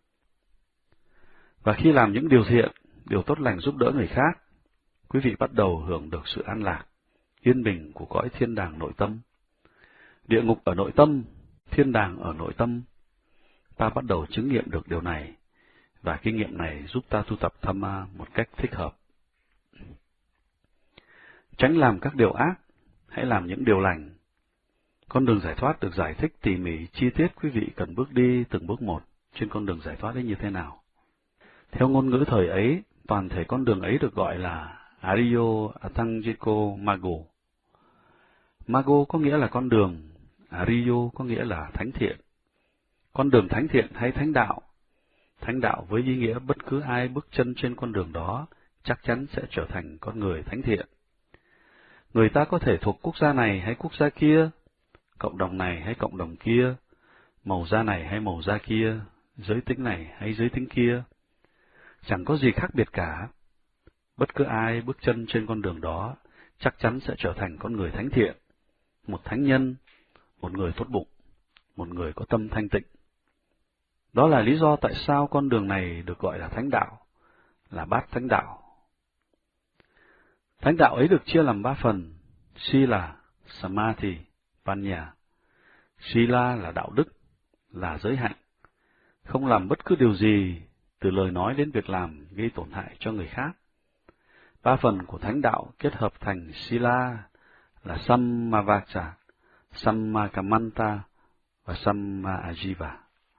[SPEAKER 1] Và khi làm những điều thiện, điều tốt lành giúp đỡ người khác, quý vị bắt đầu hưởng được sự an lạc, yên bình của cõi thiên đàng nội tâm. Địa ngục ở nội tâm, thiên đàng ở nội tâm. Ta bắt đầu chứng nghiệm được điều này, và kinh nghiệm này giúp ta tu tập Dhamma một cách thích hợp. Tránh làm các điều ác, hãy làm những điều lành. Con đường giải thoát được giải thích tỉ mỉ, chi tiết quý vị cần bước đi từng bước một trên con đường giải thoát ấy như thế nào. Theo ngôn ngữ thời ấy, toàn thể con đường ấy được gọi là Ariyo Atangiko Mago. Mago có nghĩa là con đường, Ariyo có nghĩa là thánh thiện. Con đường thánh thiện hay thánh đạo. Thánh đạo với ý nghĩa bất cứ ai bước chân trên con đường đó chắc chắn sẽ trở thành con người thánh thiện. Người ta có thể thuộc quốc gia này hay quốc gia kia, cộng đồng này hay cộng đồng kia, màu da này hay màu da kia, giới tính này hay giới tính kia. Chẳng có gì khác biệt cả. Bất cứ ai bước chân trên con đường đó chắc chắn sẽ trở thành con người thánh thiện, một thánh nhân, một người tốt bụng, một người có tâm thanh tịnh. Đó là lý do tại sao con đường này được gọi là thánh đạo, là bát thánh đạo. Thánh đạo ấy được chia làm ba phần: Sila, Samadhi, Panya. Sila là đạo đức, là giới hạnh, không làm bất cứ điều gì, từ lời nói đến việc làm, gây tổn hại cho người khác. Ba phần của thánh đạo kết hợp thành Sila là Sammavaca, Sammakamanta và Sammajiva.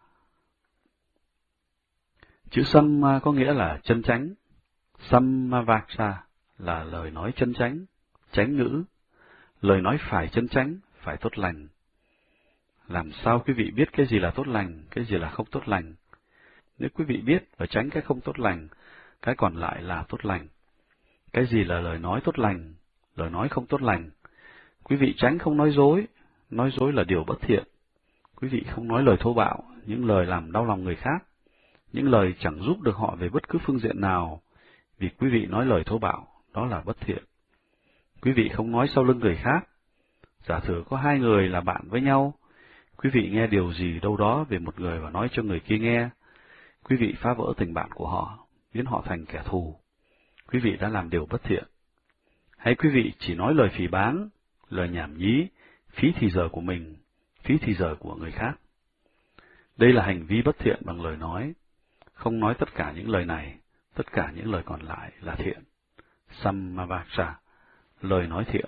[SPEAKER 1] Chữ Samma có nghĩa là chân chánh, Sammavaca là lời nói chân chánh, chánh ngữ, lời nói phải chân chánh, phải tốt lành. Làm sao quý vị biết cái gì là tốt lành, cái gì là không tốt lành? Nếu quý vị biết và tránh cái không tốt lành, cái còn lại là tốt lành. Cái gì là lời nói tốt lành, lời nói không tốt lành? Quý vị tránh không nói dối, nói dối là điều bất thiện. Quý vị không nói lời thô bạo, những lời làm đau lòng người khác, những lời chẳng giúp được họ về bất cứ phương diện nào, vì quý vị nói lời thô bạo, đó là bất thiện. Quý vị không nói sau lưng người khác. Giả sử có hai người là bạn với nhau, quý vị nghe điều gì đâu đó về một người và nói cho người kia nghe, quý vị phá vỡ tình bạn của họ, biến họ thành kẻ thù. Quý vị đã làm điều bất thiện. Hay quý vị chỉ nói lời phỉ báng, lời nhảm nhí, phí thì giờ của mình, phí thì giờ của người khác. Đây là hành vi bất thiện bằng lời nói. Không nói tất cả những lời này, tất cả những lời còn lại là thiện. Sammavaca, lời nói thiện.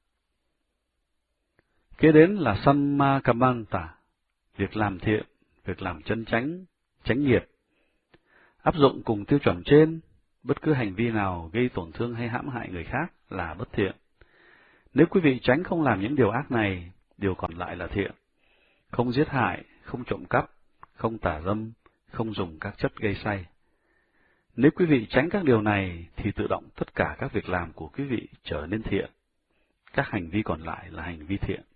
[SPEAKER 1] Kế đến là Sammakamanta, việc làm thiện, việc làm chân chánh, chánh nghiệp. Áp dụng cùng tiêu chuẩn trên, bất cứ hành vi nào gây tổn thương hay hãm hại người khác là bất thiện. Nếu quý vị tránh không làm những điều ác này, điều còn lại là thiện. Không giết hại, không trộm cắp, không tà dâm, không dùng các chất gây say. Nếu quý vị tránh các điều này, thì tự động tất cả các việc làm của quý vị trở nên thiện. Các hành vi còn lại là hành vi thiện.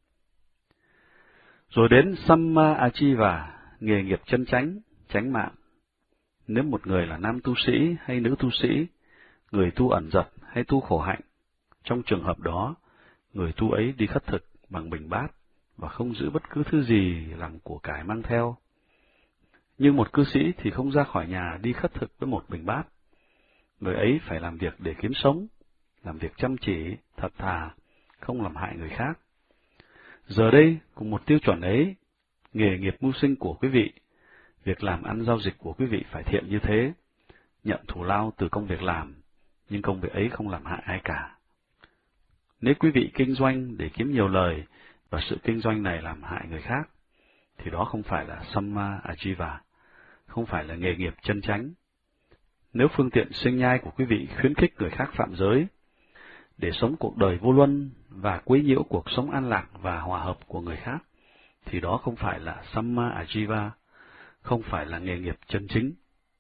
[SPEAKER 1] Rồi đến Samma Achiva, nghề nghiệp chân chánh, chánh mạng. Nếu một người là nam tu sĩ hay nữ tu sĩ, người tu ẩn dật hay tu khổ hạnh, trong trường hợp đó, người tu ấy đi khất thực bằng bình bát và không giữ bất cứ thứ gì làm của cải mang theo. Nhưng một cư sĩ thì không ra khỏi nhà đi khất thực với một bình bát. Người ấy phải làm việc để kiếm sống, làm việc chăm chỉ, thật thà, không làm hại người khác. Giờ đây, cùng một tiêu chuẩn ấy, nghề nghiệp mưu sinh của quý vị, việc làm ăn giao dịch của quý vị phải thiện như thế, nhận thù lao từ công việc làm, nhưng công việc ấy không làm hại ai cả. Nếu quý vị kinh doanh để kiếm nhiều lời, và sự kinh doanh này làm hại người khác, thì đó không phải là Samma Ajiva, không phải là nghề nghiệp chân chánh. Nếu phương tiện sinh nhai của quý vị khuyến khích người khác phạm giới, để sống cuộc đời vô luân và quấy nhiễu cuộc sống an lạc và hòa hợp của người khác, thì đó không phải là Samma Ajiva, không phải là nghề nghiệp chân chính.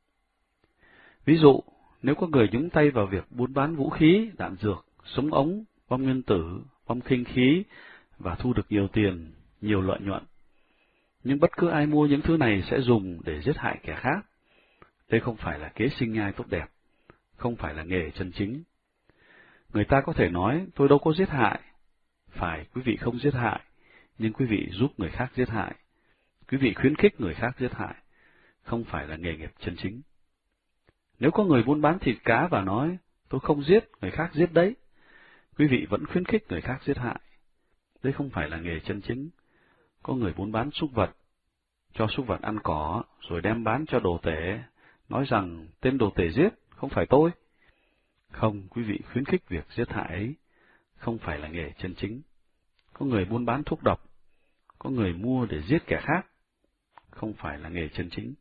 [SPEAKER 1] Ví dụ, nếu có người nhúng tay vào việc buôn bán vũ khí, đạn dược, súng ống, bom nguyên tử, bom khinh khí và thu được nhiều tiền, nhiều lợi nhuận, nhưng bất cứ ai mua những thứ này sẽ dùng để giết hại kẻ khác, đây không phải là kế sinh nhai tốt đẹp, không phải là nghề chân chính. Người ta có thể nói, tôi đâu có giết hại. Phải, quý vị không giết hại, nhưng quý vị giúp người khác giết hại. Quý vị khuyến khích người khác giết hại, không phải là nghề nghiệp chân chính. Nếu có người buôn bán thịt cá và nói, tôi không giết, người khác giết đấy, quý vị vẫn khuyến khích người khác giết hại. Đây không phải là nghề chân chính. Có người buôn bán súc vật, cho súc vật ăn cỏ, rồi đem bán cho đồ tể, nói rằng tên đồ tể giết, không phải tôi. Không, quý vị khuyến khích việc giết hại ấy, không phải là nghề chân chính. Có người buôn bán thuốc độc, có người mua để giết kẻ khác, không phải là nghề chân chính.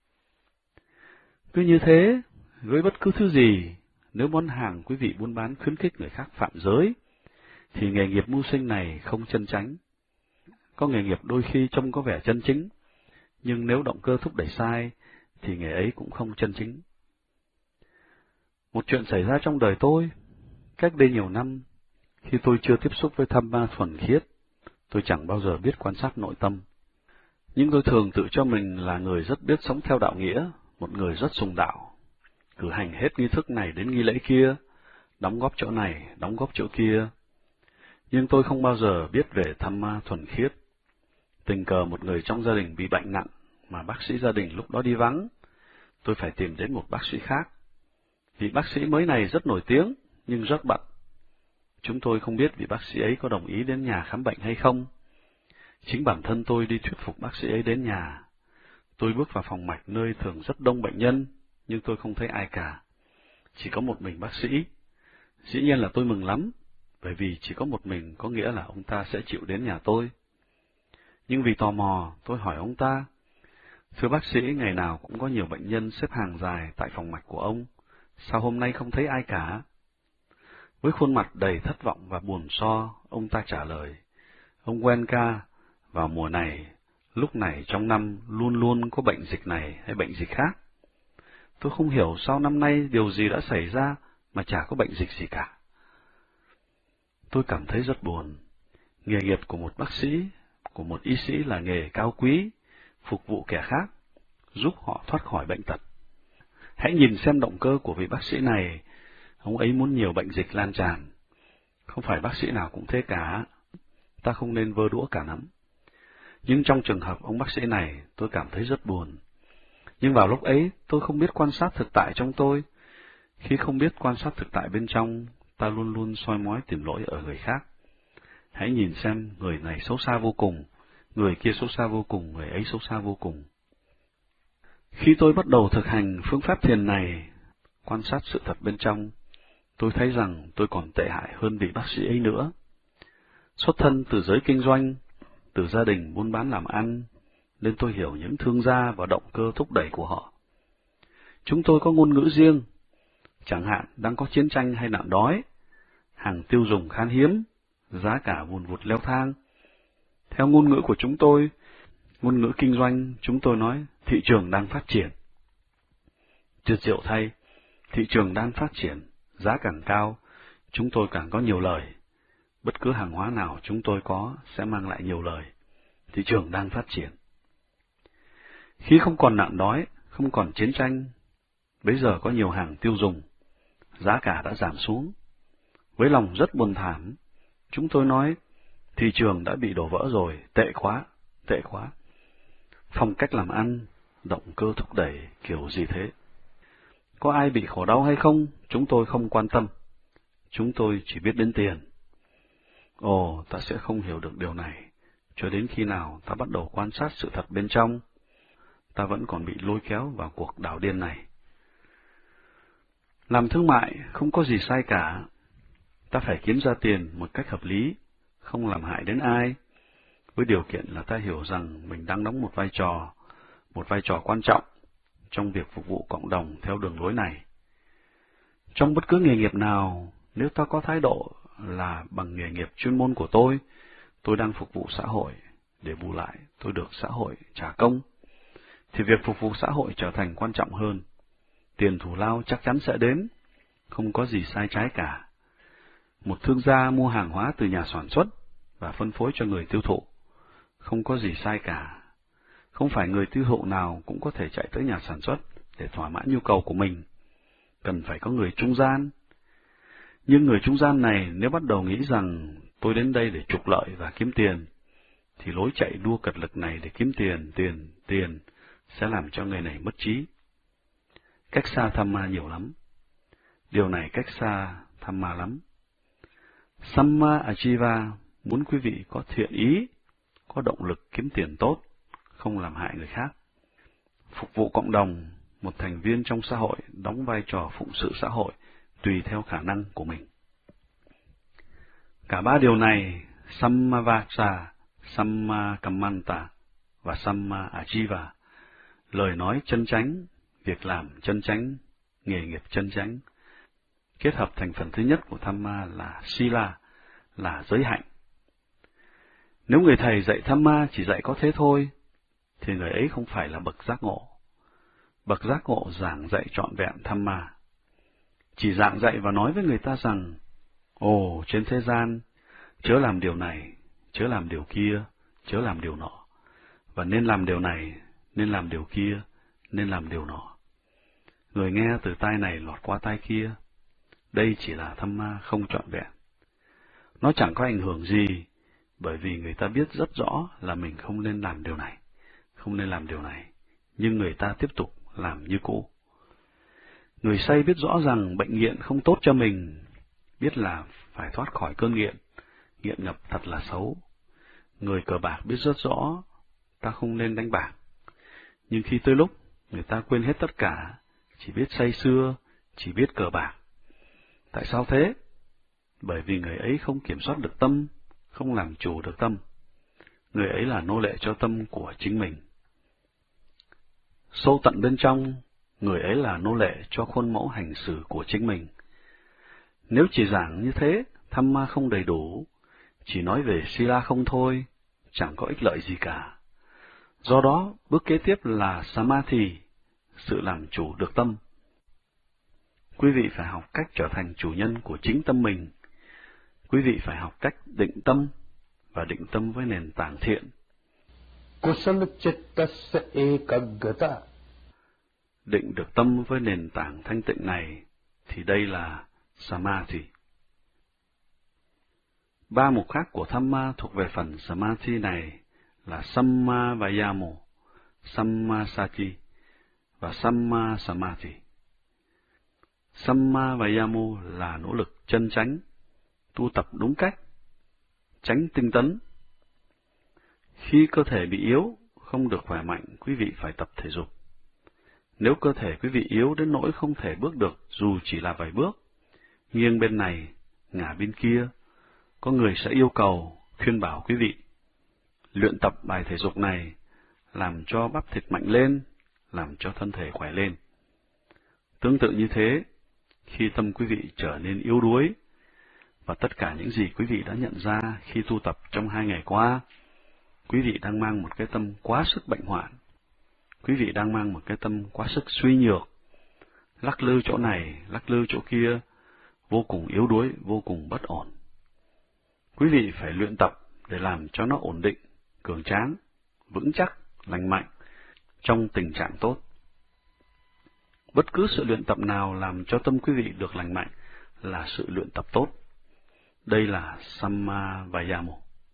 [SPEAKER 1] Cứ như thế, với bất cứ thứ gì, nếu món hàng quý vị buôn bán khuyến khích người khác phạm giới, thì nghề nghiệp mưu sinh này không chân chánh. Có nghề nghiệp đôi khi trông có vẻ chân chính, nhưng nếu động cơ thúc đẩy sai, thì nghề ấy cũng không chân chính. Một chuyện xảy ra trong đời tôi, cách đây nhiều năm, khi tôi chưa tiếp xúc với Dhamma thuần khiết, tôi chẳng bao giờ biết quan sát nội tâm. Nhưng tôi thường tự cho mình là người rất biết sống theo đạo nghĩa, một người rất sùng đạo, cử hành hết nghi thức này đến nghi lễ kia, đóng góp chỗ này, đóng góp chỗ kia. Nhưng tôi không bao giờ biết về Dhamma thuần khiết. Tình cờ một người trong gia đình bị bệnh nặng, mà bác sĩ gia đình lúc đó đi vắng, tôi phải tìm đến một bác sĩ khác. Vị bác sĩ mới này rất nổi tiếng, nhưng rất bận. Chúng tôi không biết vị bác sĩ ấy có đồng ý đến nhà khám bệnh hay không. Chính bản thân tôi đi thuyết phục bác sĩ ấy đến nhà. Tôi bước vào phòng mạch nơi thường rất đông bệnh nhân, nhưng tôi không thấy ai cả. Chỉ có một mình bác sĩ. Dĩ nhiên là tôi mừng lắm, bởi vì chỉ có một mình có nghĩa là ông ta sẽ chịu đến nhà tôi. Nhưng vì tò mò, tôi hỏi ông ta, thưa bác sĩ, ngày nào cũng có nhiều bệnh nhân xếp hàng dài tại phòng mạch của ông, sao hôm nay không thấy ai cả? Với khuôn mặt đầy thất vọng và buồn so, ông ta trả lời, ông Wenka, vào mùa này, lúc này trong năm luôn luôn có bệnh dịch này hay bệnh dịch khác. Tôi không hiểu sao năm nay điều gì đã xảy ra mà chả có bệnh dịch gì cả. Tôi cảm thấy rất buồn. Nghề nghiệp của một bác sĩ, của một y sĩ là nghề cao quý, phục vụ kẻ khác, giúp họ thoát khỏi bệnh tật. Hãy nhìn xem động cơ của vị bác sĩ này. Ông ấy muốn nhiều bệnh dịch lan tràn. Không phải bác sĩ nào cũng thế cả. Ta không nên vơ đũa cả nắm. Nhưng trong trường hợp ông bác sĩ này, tôi cảm thấy rất buồn. Nhưng vào lúc ấy, tôi không biết quan sát thực tại trong tôi. Khi không biết quan sát thực tại bên trong, ta luôn luôn soi mói tìm lỗi ở người khác. Hãy nhìn xem người này xấu xa vô cùng, người kia xấu xa vô cùng, người ấy xấu xa vô cùng. Khi tôi bắt đầu thực hành phương pháp thiền này, quan sát sự thật bên trong, tôi thấy rằng tôi còn tệ hại hơn vị bác sĩ ấy nữa. Xuất thân từ giới kinh doanh, từ gia đình buôn bán làm ăn, nên tôi hiểu những thương gia và động cơ thúc đẩy của họ. Chúng tôi có ngôn ngữ riêng, chẳng hạn đang có chiến tranh hay nạn đói, hàng tiêu dùng khan hiếm, giá cả vùn vụt leo thang. Theo ngôn ngữ của chúng tôi, ngôn ngữ kinh doanh, chúng tôi nói thị trường đang phát triển. Tuyệt diệu thay, thị trường đang phát triển, giá càng cao, chúng tôi càng có nhiều lời. Bất cứ hàng hóa nào chúng tôi có sẽ mang lại nhiều lời. Thị trường đang phát triển. Khi không còn nạn đói, không còn chiến tranh, bây giờ có nhiều hàng tiêu dùng, giá cả đã giảm xuống. Với lòng rất buồn thảm, chúng tôi nói, thị trường đã bị đổ vỡ rồi, tệ quá, tệ quá. Phong cách làm ăn, động cơ thúc đẩy, kiểu gì thế? Có ai bị khổ đau hay không, chúng tôi không quan tâm. Chúng tôi chỉ biết đến tiền. Ồ, ta sẽ không hiểu được điều này, cho đến khi nào ta bắt đầu quan sát sự thật bên trong. Ta vẫn còn bị lôi kéo vào cuộc đảo điên này. Làm thương mại không có gì sai cả. Ta phải kiếm ra tiền một cách hợp lý, không làm hại đến ai, với điều kiện là ta hiểu rằng mình đang đóng một vai trò, một vai trò quan trọng trong việc phục vụ cộng đồng theo đường lối này. Trong bất cứ nghề nghiệp nào, nếu ta có thái độ là bằng nghề nghiệp chuyên môn của tôi, tôi đang phục vụ xã hội, để bù lại tôi được xã hội trả công, thì việc phục vụ xã hội trở thành quan trọng hơn. Tiền thù lao chắc chắn sẽ đến, không có gì sai trái cả. Một thương gia mua hàng hóa từ nhà sản xuất và phân phối cho người tiêu thụ, không có gì sai cả. Không phải người tiêu thụ nào cũng có thể chạy tới nhà sản xuất để thỏa mãn nhu cầu của mình. Cần phải có người trung gian. Nhưng người trung gian này nếu bắt đầu nghĩ rằng tôi đến đây để trục lợi và kiếm tiền, thì lối chạy đua cật lực này để kiếm tiền, tiền, tiền sẽ làm cho người này mất trí. Cách xa tham ma nhiều lắm. Điều này cách xa tham ma lắm. Samma Ajiva muốn quý vị có thiện ý, có động lực kiếm tiền tốt, không làm hại người khác. Phục vụ cộng đồng, một thành viên trong xã hội đóng vai trò phụng sự xã hội tùy theo khả năng của mình. Cả ba điều này, Sammavaccha, Sammakamanta và Samma Ajiva, lời nói chân chánh, việc làm chân chánh, nghề nghiệp chân chánh, kết hợp thành phần thứ nhất của Dhamma là Sila, là giới hạnh. Nếu người thầy dạy Dhamma chỉ dạy có thế thôi, thì người ấy không phải là bậc giác ngộ. Bậc giác ngộ giảng dạy trọn vẹn Dhamma. Chỉ giảng dạy và nói với người ta rằng, ồ, trên thế gian, chớ làm điều này, chớ làm điều kia, chớ làm điều nọ, và nên làm điều này, nên làm điều kia, nên làm điều nọ. Người nghe từ tai này lọt qua tai kia. Đây chỉ là Dhamma không trọn vẹn. Nó chẳng có ảnh hưởng gì, bởi vì người ta biết rất rõ là mình không nên làm điều này, không nên làm điều này, nhưng người ta tiếp tục làm như cũ. Người say biết rõ rằng bệnh nghiện không tốt cho mình, biết là phải thoát khỏi cơn nghiện, nghiện ngập thật là xấu. Người cờ bạc biết rất rõ, ta không nên đánh bạc, nhưng khi tới lúc người ta quên hết tất cả, chỉ biết say sưa, chỉ biết cờ bạc. Tại sao thế? Bởi vì người ấy không kiểm soát được tâm, không làm chủ được tâm. Người ấy là nô lệ cho tâm của chính mình. Sâu tận bên trong, người ấy là nô lệ cho khuôn mẫu hành xử của chính mình. Nếu chỉ giảng như thế, Dhamma không đầy đủ, chỉ nói về Sila không thôi, chẳng có ích lợi gì cả. Do đó, bước kế tiếp là Samadhi, sự làm chủ được tâm. Quý vị phải học cách trở thành chủ nhân của chính tâm mình. Quý vị phải học cách định tâm, và định tâm với nền tảng thiện.
[SPEAKER 2] Kusala chittasya ekaggata.
[SPEAKER 1] Định được tâm với nền tảng thanh tịnh này, thì đây là Samadhi. Ba mục khác của Dhamma thuộc về phần Samadhi này là Samma Vayamo, Samma Sati và Samma Samadhi. Samma Vayamo là nỗ lực chân chánh, tu tập đúng cách, tránh tinh tấn. Khi cơ thể bị yếu, không được khỏe mạnh, quý vị phải tập thể dục. Nếu cơ thể quý vị yếu đến nỗi không thể bước được dù chỉ là vài bước, nghiêng bên này, ngả bên kia, có người sẽ yêu cầu, khuyên bảo quý vị luyện tập bài thể dục này, làm cho bắp thịt mạnh lên, làm cho thân thể khỏe lên. Tương tự như thế, khi tâm quý vị trở nên yếu đuối, và tất cả những gì quý vị đã nhận ra khi tu tập trong hai ngày qua, quý vị đang mang một cái tâm quá sức bệnh hoạn, quý vị đang mang một cái tâm quá sức suy nhược, lắc lư chỗ này, lắc lư chỗ kia, vô cùng yếu đuối, vô cùng bất ổn. Quý vị phải luyện tập để làm cho nó ổn định, cường tráng, vững chắc, lành mạnh, trong tình trạng tốt. Bất cứ sự luyện tập nào làm cho tâm quý vị được lành mạnh là sự luyện tập tốt. Đây là Samma Vayamo.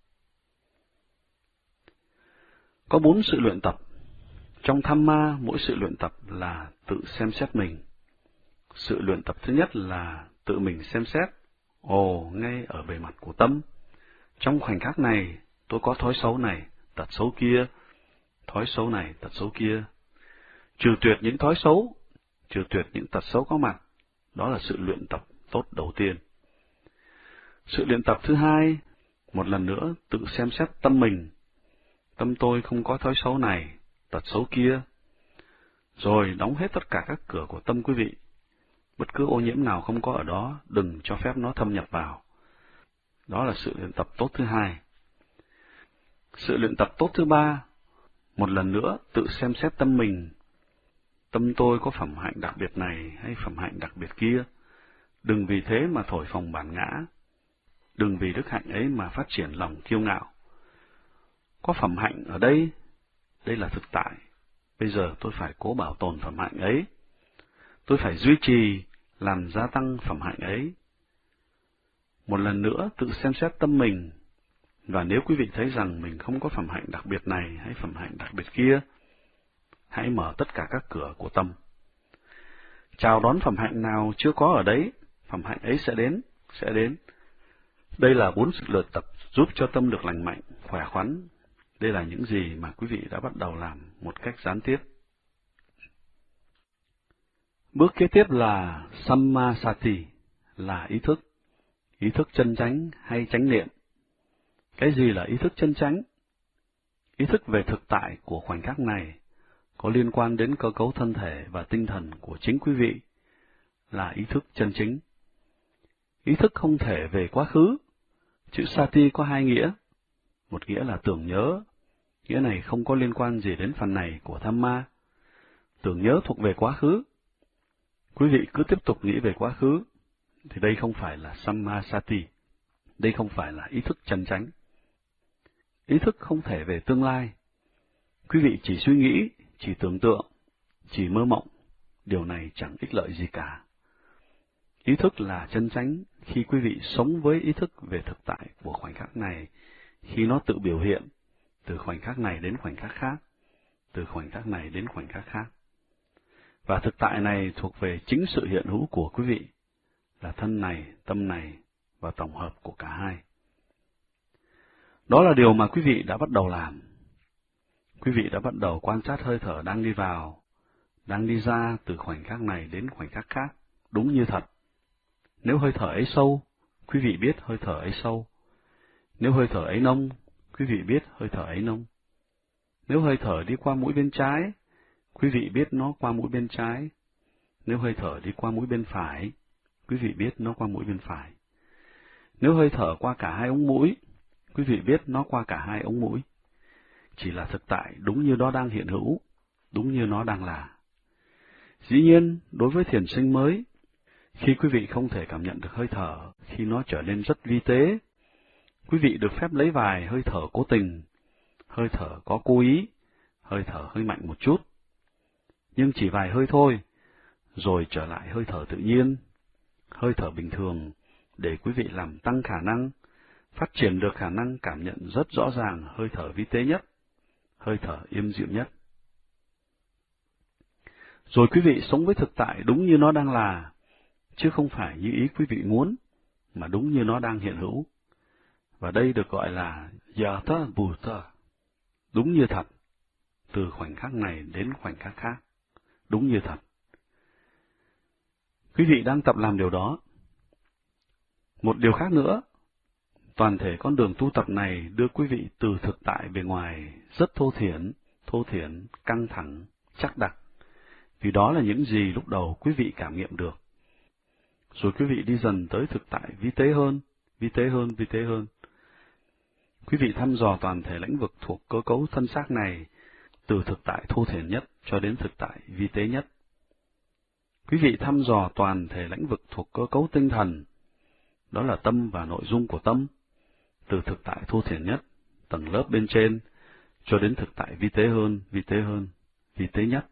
[SPEAKER 1] Có bốn sự luyện tập. Trong Dhamma, mỗi sự luyện tập là tự xem xét mình. Sự luyện tập thứ nhất là tự mình xem xét, ồ, ngay ở bề mặt của tâm. Trong khoảnh khắc này, tôi có thói xấu này, tật xấu kia, thói xấu này, tật xấu kia. Trừ tuyệt những thói xấu, trừ tuyệt những tật xấu có mặt, đó là sự luyện tập tốt đầu tiên. Sự luyện tập thứ hai, một lần nữa tự xem xét tâm mình. Tâm tôi không có thói xấu này, tật xấu kia. Rồi đóng hết tất cả các cửa của tâm quý vị. Bất cứ ô nhiễm nào không có ở đó, đừng cho phép nó thâm nhập vào. Đó là sự luyện tập tốt thứ hai. Sự luyện tập tốt thứ ba, một lần nữa tự xem xét tâm mình. Tâm tôi có phẩm hạnh đặc biệt này hay phẩm hạnh đặc biệt kia. Đừng vì thế mà thổi phồng bản ngã. Đừng vì đức hạnh ấy mà phát triển lòng kiêu ngạo. Có phẩm hạnh ở đây, đây là thực tại. Bây giờ tôi phải cố bảo tồn phẩm hạnh ấy. Tôi phải duy trì, làm gia tăng phẩm hạnh ấy. Một lần nữa tự xem xét tâm mình, và nếu quý vị thấy rằng mình không có phẩm hạnh đặc biệt này hay phẩm hạnh đặc biệt kia, hãy mở tất cả các cửa của tâm. Chào đón phẩm hạnh nào chưa có ở đấy, phẩm hạnh ấy sẽ đến, sẽ đến. Đây là bốn sự luyện tập giúp cho tâm được lành mạnh, khỏe khoắn. Đây là những gì mà quý vị đã bắt đầu làm một cách gián tiếp. Bước kế tiếp là Samma Sati, là ý thức. Ý thức chân chánh hay chánh niệm. Cái gì là ý thức chân chánh? Ý thức về thực tại của khoảnh khắc này, có liên quan đến cơ cấu thân thể và tinh thần của chính quý vị, là ý thức chân chính. Ý thức không thể về quá khứ. Chữ Sati có hai nghĩa. Một nghĩa là tưởng nhớ, nghĩa này không có liên quan gì đến phần này của Dhamma. Tưởng nhớ thuộc về quá khứ. Quý vị cứ tiếp tục nghĩ về quá khứ, thì đây không phải là Samma Sati, đây không phải là ý thức chân chánh. Ý thức không thể về tương lai. Quý vị chỉ suy nghĩ, chỉ tưởng tượng, chỉ mơ mộng, điều này chẳng ích lợi gì cả. Ý thức là chân chánh khi quý vị sống với ý thức về thực tại của khoảnh khắc này, khi nó tự biểu hiện, từ khoảnh khắc này đến khoảnh khắc khác, từ khoảnh khắc này đến khoảnh khắc khác. Và thực tại này thuộc về chính sự hiện hữu của quý vị, là thân này, tâm này và tổng hợp của cả hai. Đó là điều mà quý vị đã bắt đầu làm. Quý vị đã bắt đầu quan sát hơi thở đang đi vào, đang đi ra từ khoảnh khắc này đến khoảnh khắc khác, đúng như thật. Nếu hơi thở ấy sâu, quý vị biết hơi thở ấy sâu. Nếu hơi thở ấy nông, quý vị biết hơi thở ấy nông. Nếu hơi thở đi qua mũi bên trái, quý vị biết nó qua mũi bên trái. Nếu hơi thở đi qua mũi bên phải, quý vị biết nó qua mũi bên phải. Nếu hơi thở qua cả hai ống mũi, quý vị biết nó qua cả hai ống mũi. Chỉ là thực tại đúng như nó đang hiện hữu, đúng như nó đang là. Dĩ nhiên, đối với thiền sinh mới, khi quý vị không thể cảm nhận được hơi thở, khi nó trở nên rất vi tế, quý vị được phép lấy vài hơi thở cố tình, hơi thở có cố ý, hơi thở hơi mạnh một chút. Nhưng chỉ vài hơi thôi, rồi trở lại hơi thở tự nhiên, hơi thở bình thường để quý vị làm tăng khả năng, phát triển được khả năng cảm nhận rất rõ ràng hơi thở vi tế nhất, hơi thở êm dịu nhất. Rồi quý vị sống với thực tại đúng như nó đang là, chứ không phải như ý quý vị muốn, mà đúng như nó đang hiện hữu. Và đây được gọi là Yatha Bhuta, đúng như thật, từ khoảnh khắc này đến khoảnh khắc khác, đúng như thật. Quý vị đang tập làm điều đó. Một điều khác nữa, toàn thể con đường tu tập này đưa quý vị từ thực tại bề ngoài rất thô thiển, thô thiển, căng thẳng, chắc đặc, vì đó là những gì lúc đầu quý vị cảm nghiệm được. Rồi quý vị đi dần tới thực tại vi tế hơn, vi tế hơn, vi tế hơn. Quý vị thăm dò toàn thể lĩnh vực thuộc cơ cấu thân xác này, từ thực tại thô thiển nhất cho đến thực tại vi tế nhất. Quý vị thăm dò toàn thể lĩnh vực thuộc cơ cấu tinh thần, đó là tâm và nội dung của tâm, từ thực tại thô thiển nhất, tầng lớp bên trên, cho đến thực tại vi tế hơn, vi tế hơn, vi tế nhất.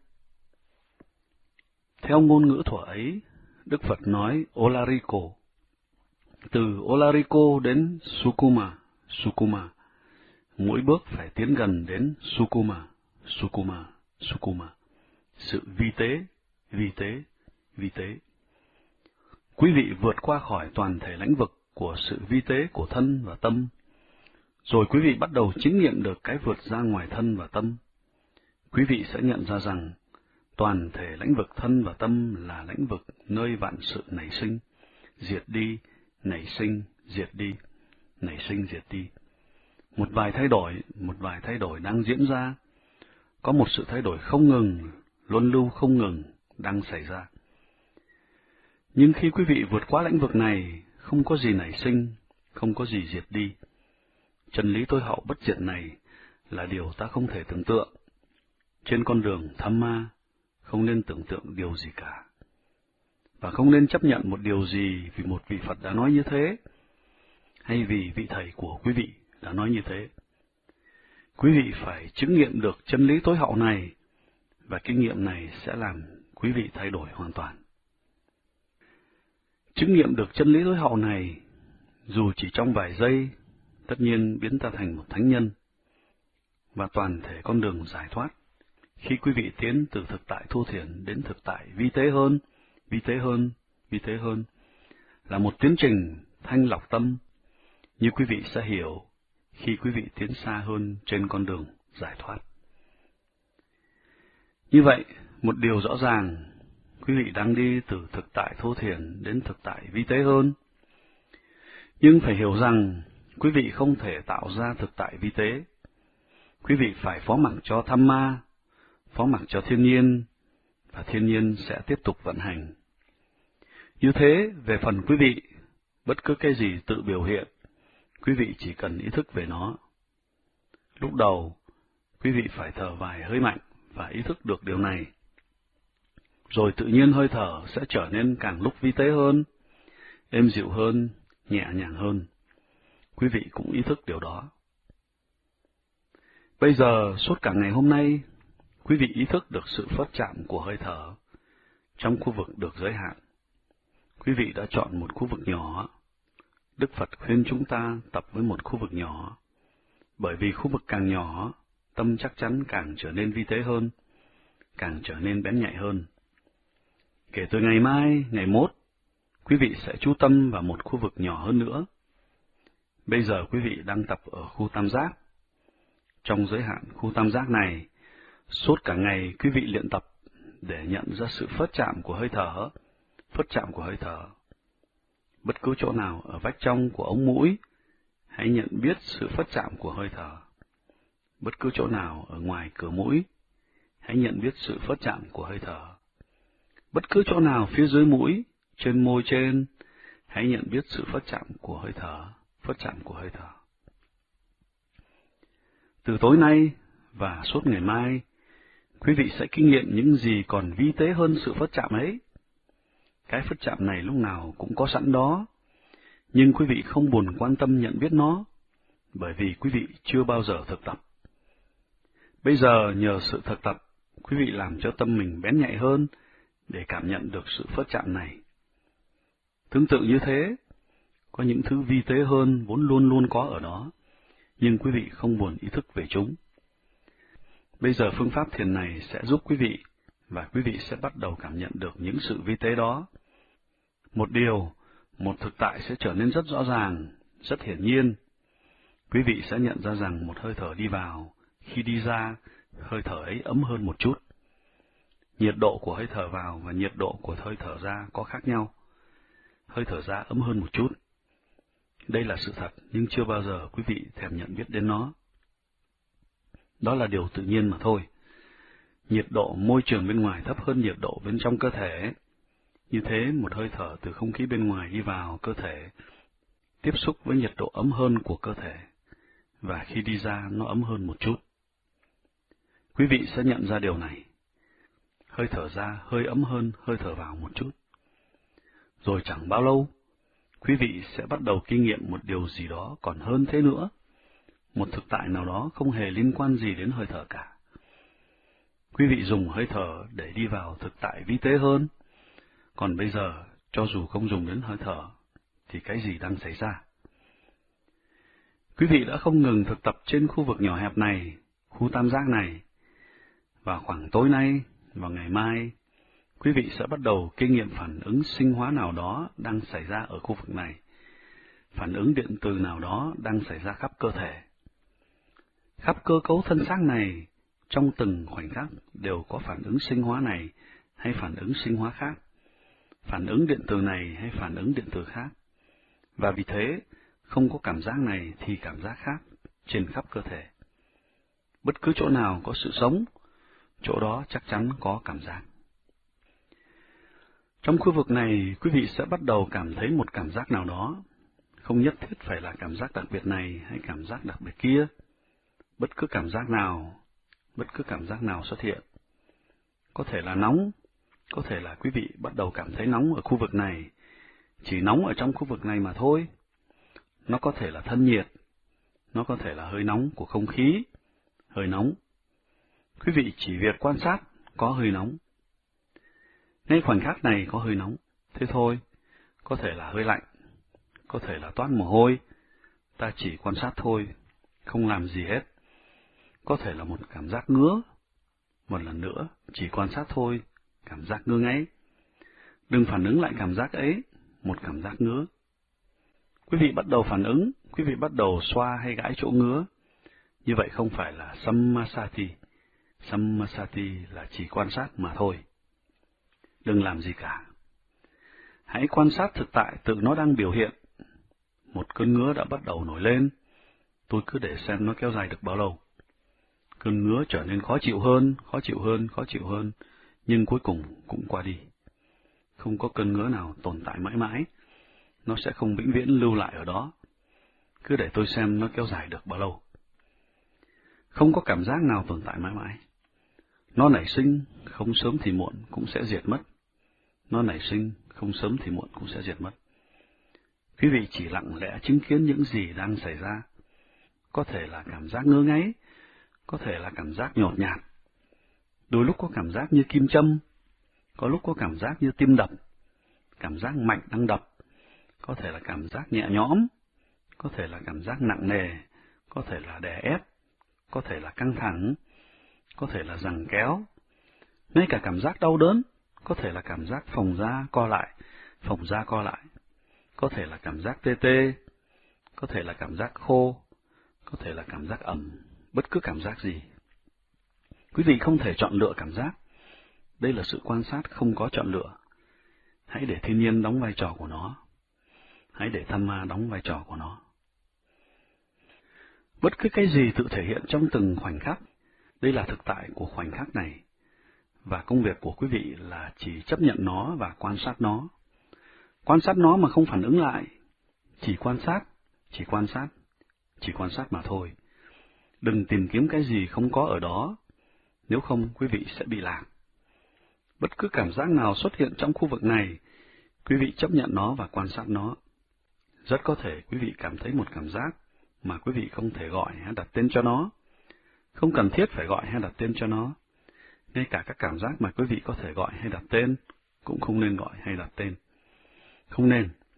[SPEAKER 1] Theo ngôn ngữ thuở ấy, Đức Phật nói Olariko. Từ Olariko đến Sukuma, Sukuma, mỗi bước phải tiến gần đến Sukuma, Sukuma, Sukuma, sự vi tế, vi tế, vi tế. Quý vị vượt qua khỏi toàn thể lĩnh vực của sự vi tế của thân và tâm, rồi quý vị bắt đầu chứng nghiệm được cái vượt ra ngoài thân và tâm. Quý vị sẽ nhận ra rằng toàn thể lĩnh vực thân và tâm là lĩnh vực nơi vạn sự nảy sinh, diệt đi, nảy sinh, diệt đi, nảy sinh, diệt đi. Một vài thay đổi, một vài thay đổi đang diễn ra. Có một sự thay đổi không ngừng, luân lưu không ngừng đang xảy ra. Nhưng khi quý vị vượt qua lĩnh vực này, không có gì nảy sinh, không có gì diệt đi. Chân lý tối hậu bất diệt này là điều ta không thể tưởng tượng. Trên con đường Dhamma, không nên tưởng tượng điều gì cả. Và không nên chấp nhận một điều gì vì một vị Phật đã nói như thế, hay vì vị thầy của quý vị đã nói như thế. Quý vị phải chứng nghiệm được chân lý tối hậu này, và kinh nghiệm này sẽ làm quý vị thay đổi hoàn toàn. Chứng nghiệm được chân lý tối hậu này, dù chỉ trong vài giây, tất nhiên biến ta thành một thánh nhân, và toàn thể con đường giải thoát. Khi quý vị tiến từ thực tại thô thiển đến thực tại vi tế hơn, vi tế hơn, vi tế hơn, là một tiến trình thanh lọc tâm, như quý vị sẽ hiểu khi quý vị tiến xa hơn trên con đường giải thoát. Như vậy, một điều rõ ràng, quý vị đang đi từ thực tại thô thiển đến thực tại vi tế hơn. Nhưng phải hiểu rằng, quý vị không thể tạo ra thực tại vi tế. Quý vị phải phó mặc cho Dhamma, phó mặc cho thiên nhiên, và thiên nhiên sẽ tiếp tục vận hành. Như thế, về phần quý vị, bất cứ cái gì tự biểu hiện, quý vị chỉ cần ý thức về nó. Lúc đầu, quý vị phải thở vài hơi mạnh và ý thức được điều này. Rồi tự nhiên hơi thở sẽ trở nên càng lúc vi tế hơn, êm dịu hơn, nhẹ nhàng hơn. Quý vị cũng ý thức điều đó. Bây giờ, suốt cả ngày hôm nay, quý vị ý thức được sự phất chạm của hơi thở trong khu vực được giới hạn. Quý vị đã chọn một khu vực nhỏ. Đức Phật khuyên chúng ta tập với một khu vực nhỏ, bởi vì khu vực càng nhỏ, tâm chắc chắn càng trở nên vi tế hơn, càng trở nên bén nhạy hơn. Kể từ ngày mai, ngày mốt, quý vị sẽ chú tâm vào một khu vực nhỏ hơn nữa. Bây giờ quý vị đang tập ở khu tam giác. Trong giới hạn khu tam giác này, suốt cả ngày quý vị luyện tập để nhận ra sự phất chạm của hơi thở, phất chạm của hơi thở. Bất cứ chỗ nào ở vách trong của ống mũi, hãy nhận biết sự phất chạm của hơi thở. Bất cứ chỗ nào ở ngoài cửa mũi, hãy nhận biết sự phất chạm của hơi thở. Bất cứ chỗ nào phía dưới mũi, trên môi trên, hãy nhận biết sự phất chạm của hơi thở, phất chạm của hơi thở. Từ tối nay và suốt ngày mai, quý vị sẽ kinh nghiệm những gì còn vi tế hơn sự phất chạm ấy. Cái phất chạm này lúc nào cũng có sẵn đó, nhưng quý vị không buồn quan tâm nhận biết nó, bởi vì quý vị chưa bao giờ thực tập. Bây giờ nhờ sự thực tập, quý vị làm cho tâm mình bén nhạy hơn để cảm nhận được sự phất chạm này. Tương tự như thế, có những thứ vi tế hơn vốn luôn luôn có ở đó, nhưng quý vị không buồn ý thức về chúng. Bây giờ phương pháp thiền này sẽ giúp quý vị, và quý vị sẽ bắt đầu cảm nhận được những sự vi tế đó. Một điều, một thực tại sẽ trở nên rất rõ ràng, rất hiển nhiên. Quý vị sẽ nhận ra rằng một hơi thở đi vào, khi đi ra, hơi thở ấy ấm hơn một chút. Nhiệt độ của hơi thở vào và nhiệt độ của hơi thở ra có khác nhau. Hơi thở ra ấm hơn một chút. Đây là sự thật, nhưng chưa bao giờ quý vị thèm nhận biết đến nó. Đó là điều tự nhiên mà thôi. Nhiệt độ môi trường bên ngoài thấp hơn nhiệt độ bên trong cơ thể. Như thế, một hơi thở từ không khí bên ngoài đi vào cơ thể, tiếp xúc với nhiệt độ ấm hơn của cơ thể, và khi đi ra nó ấm hơn một chút. Quý vị sẽ nhận ra điều này. Hơi thở ra hơi ấm hơn hơi thở vào một chút. Rồi chẳng bao lâu, quý vị sẽ bắt đầu kinh nghiệm một điều gì đó còn hơn thế nữa. Một thực tại nào đó không hề liên quan gì đến hơi thở cả. Quý vị dùng hơi thở để đi vào thực tại vi tế hơn. Còn bây giờ, cho dù không dùng đến hơi thở, thì cái gì đang xảy ra? Quý vị đã không ngừng thực tập trên khu vực nhỏ hẹp này, khu tam giác này. Và khoảng tối nay, và ngày mai, quý vị sẽ bắt đầu kinh nghiệm phản ứng sinh hóa nào đó đang xảy ra ở khu vực này. Phản ứng điện từ nào đó đang xảy ra khắp cơ thể. Khắp cơ cấu thân xác này, trong từng khoảnh khắc đều có phản ứng sinh hóa này hay phản ứng sinh hóa khác, phản ứng điện từ này hay phản ứng điện từ khác. Và vì thế, không có cảm giác này thì cảm giác khác trên khắp cơ thể. Bất cứ chỗ nào có sự sống, chỗ đó chắc chắn có cảm giác. Trong khu vực này, quý vị sẽ bắt đầu cảm thấy một cảm giác nào đó, không nhất thiết phải là cảm giác đặc biệt này hay cảm giác đặc biệt kia. Bất cứ cảm giác nào, bất cứ cảm giác nào xuất hiện. Có thể là nóng, có thể là quý vị bắt đầu cảm thấy nóng ở khu vực này, chỉ nóng ở trong khu vực này mà thôi. Nó có thể là thân nhiệt, nó có thể là hơi nóng của không khí, hơi nóng. Quý vị chỉ việc quan sát có hơi nóng. Ngay khoảnh khắc này có hơi nóng, thế thôi, có thể là hơi lạnh, có thể là toát mồ hôi, ta chỉ quan sát thôi, không làm gì hết. Có thể là một cảm giác ngứa, một lần nữa, chỉ quan sát thôi, cảm giác ngứa ngáy. Đừng phản ứng lại cảm giác ấy, một cảm giác ngứa. Quý vị bắt đầu phản ứng, quý vị bắt đầu xoa hay gãi chỗ ngứa. Như vậy không phải là sammasati. Sammasati là chỉ quan sát mà thôi. Đừng làm gì cả. Hãy quan sát thực tại tự nó đang biểu hiện. Một cơn ngứa đã bắt đầu nổi lên. Tôi cứ để xem nó kéo dài được bao lâu. Cơn ngứa trở nên khó chịu hơn, khó chịu hơn, khó chịu hơn, nhưng cuối cùng cũng qua đi. Không có cơn ngứa nào tồn tại mãi mãi. Nó sẽ không vĩnh viễn lưu lại ở đó. Cứ để tôi xem nó kéo dài được bao lâu. Không có cảm giác nào tồn tại mãi mãi. Nó nảy sinh, không sớm thì muộn cũng sẽ diệt mất. Nó nảy sinh, không sớm thì muộn cũng sẽ diệt mất. Quý vị chỉ lặng lẽ chứng kiến những gì đang xảy ra. Có thể là cảm giác ngứa ngáy, có thể là cảm giác nhột nhạt. Đôi lúc có cảm giác như kim châm, có lúc có cảm giác như tim đập, cảm giác mạnh đang đập, có thể là cảm giác nhẹ nhõm, có thể là cảm giác nặng nề, có thể là đè ép, có thể là căng thẳng, có thể là giằng kéo, ngay cả cảm giác đau đớn, có thể là cảm giác phồng ra co lại, phồng ra co lại, có thể là cảm giác tê tê, có thể là cảm giác khô, có thể là cảm giác ẩm, bất cứ cảm giác gì. Quý vị không thể chọn lựa cảm giác. Đây là sự quan sát không có chọn lựa. Hãy để thiên nhiên đóng vai trò của nó. Hãy để Dhamma đóng vai trò của nó. Bất cứ cái gì tự thể hiện trong từng khoảnh khắc, đây là thực tại của khoảnh khắc này. Và công việc của quý vị là chỉ chấp nhận nó và quan sát nó. Quan sát nó mà không phản ứng lại. Chỉ quan sát, chỉ quan sát, chỉ quan sát mà thôi. Đừng tìm kiếm cái gì không có ở đó, nếu không quý vị sẽ bị lạc. Bất cứ cảm giác nào xuất hiện trong khu vực này, quý vị chấp nhận nó và quan sát nó. Rất có thể quý vị cảm thấy một cảm giác mà quý vị không thể gọi hay đặt tên cho nó. Không cần thiết phải gọi hay đặt tên cho nó. Ngay cả các cảm giác mà quý vị có thể gọi hay đặt tên, cũng không nên gọi hay đặt tên. Không nên,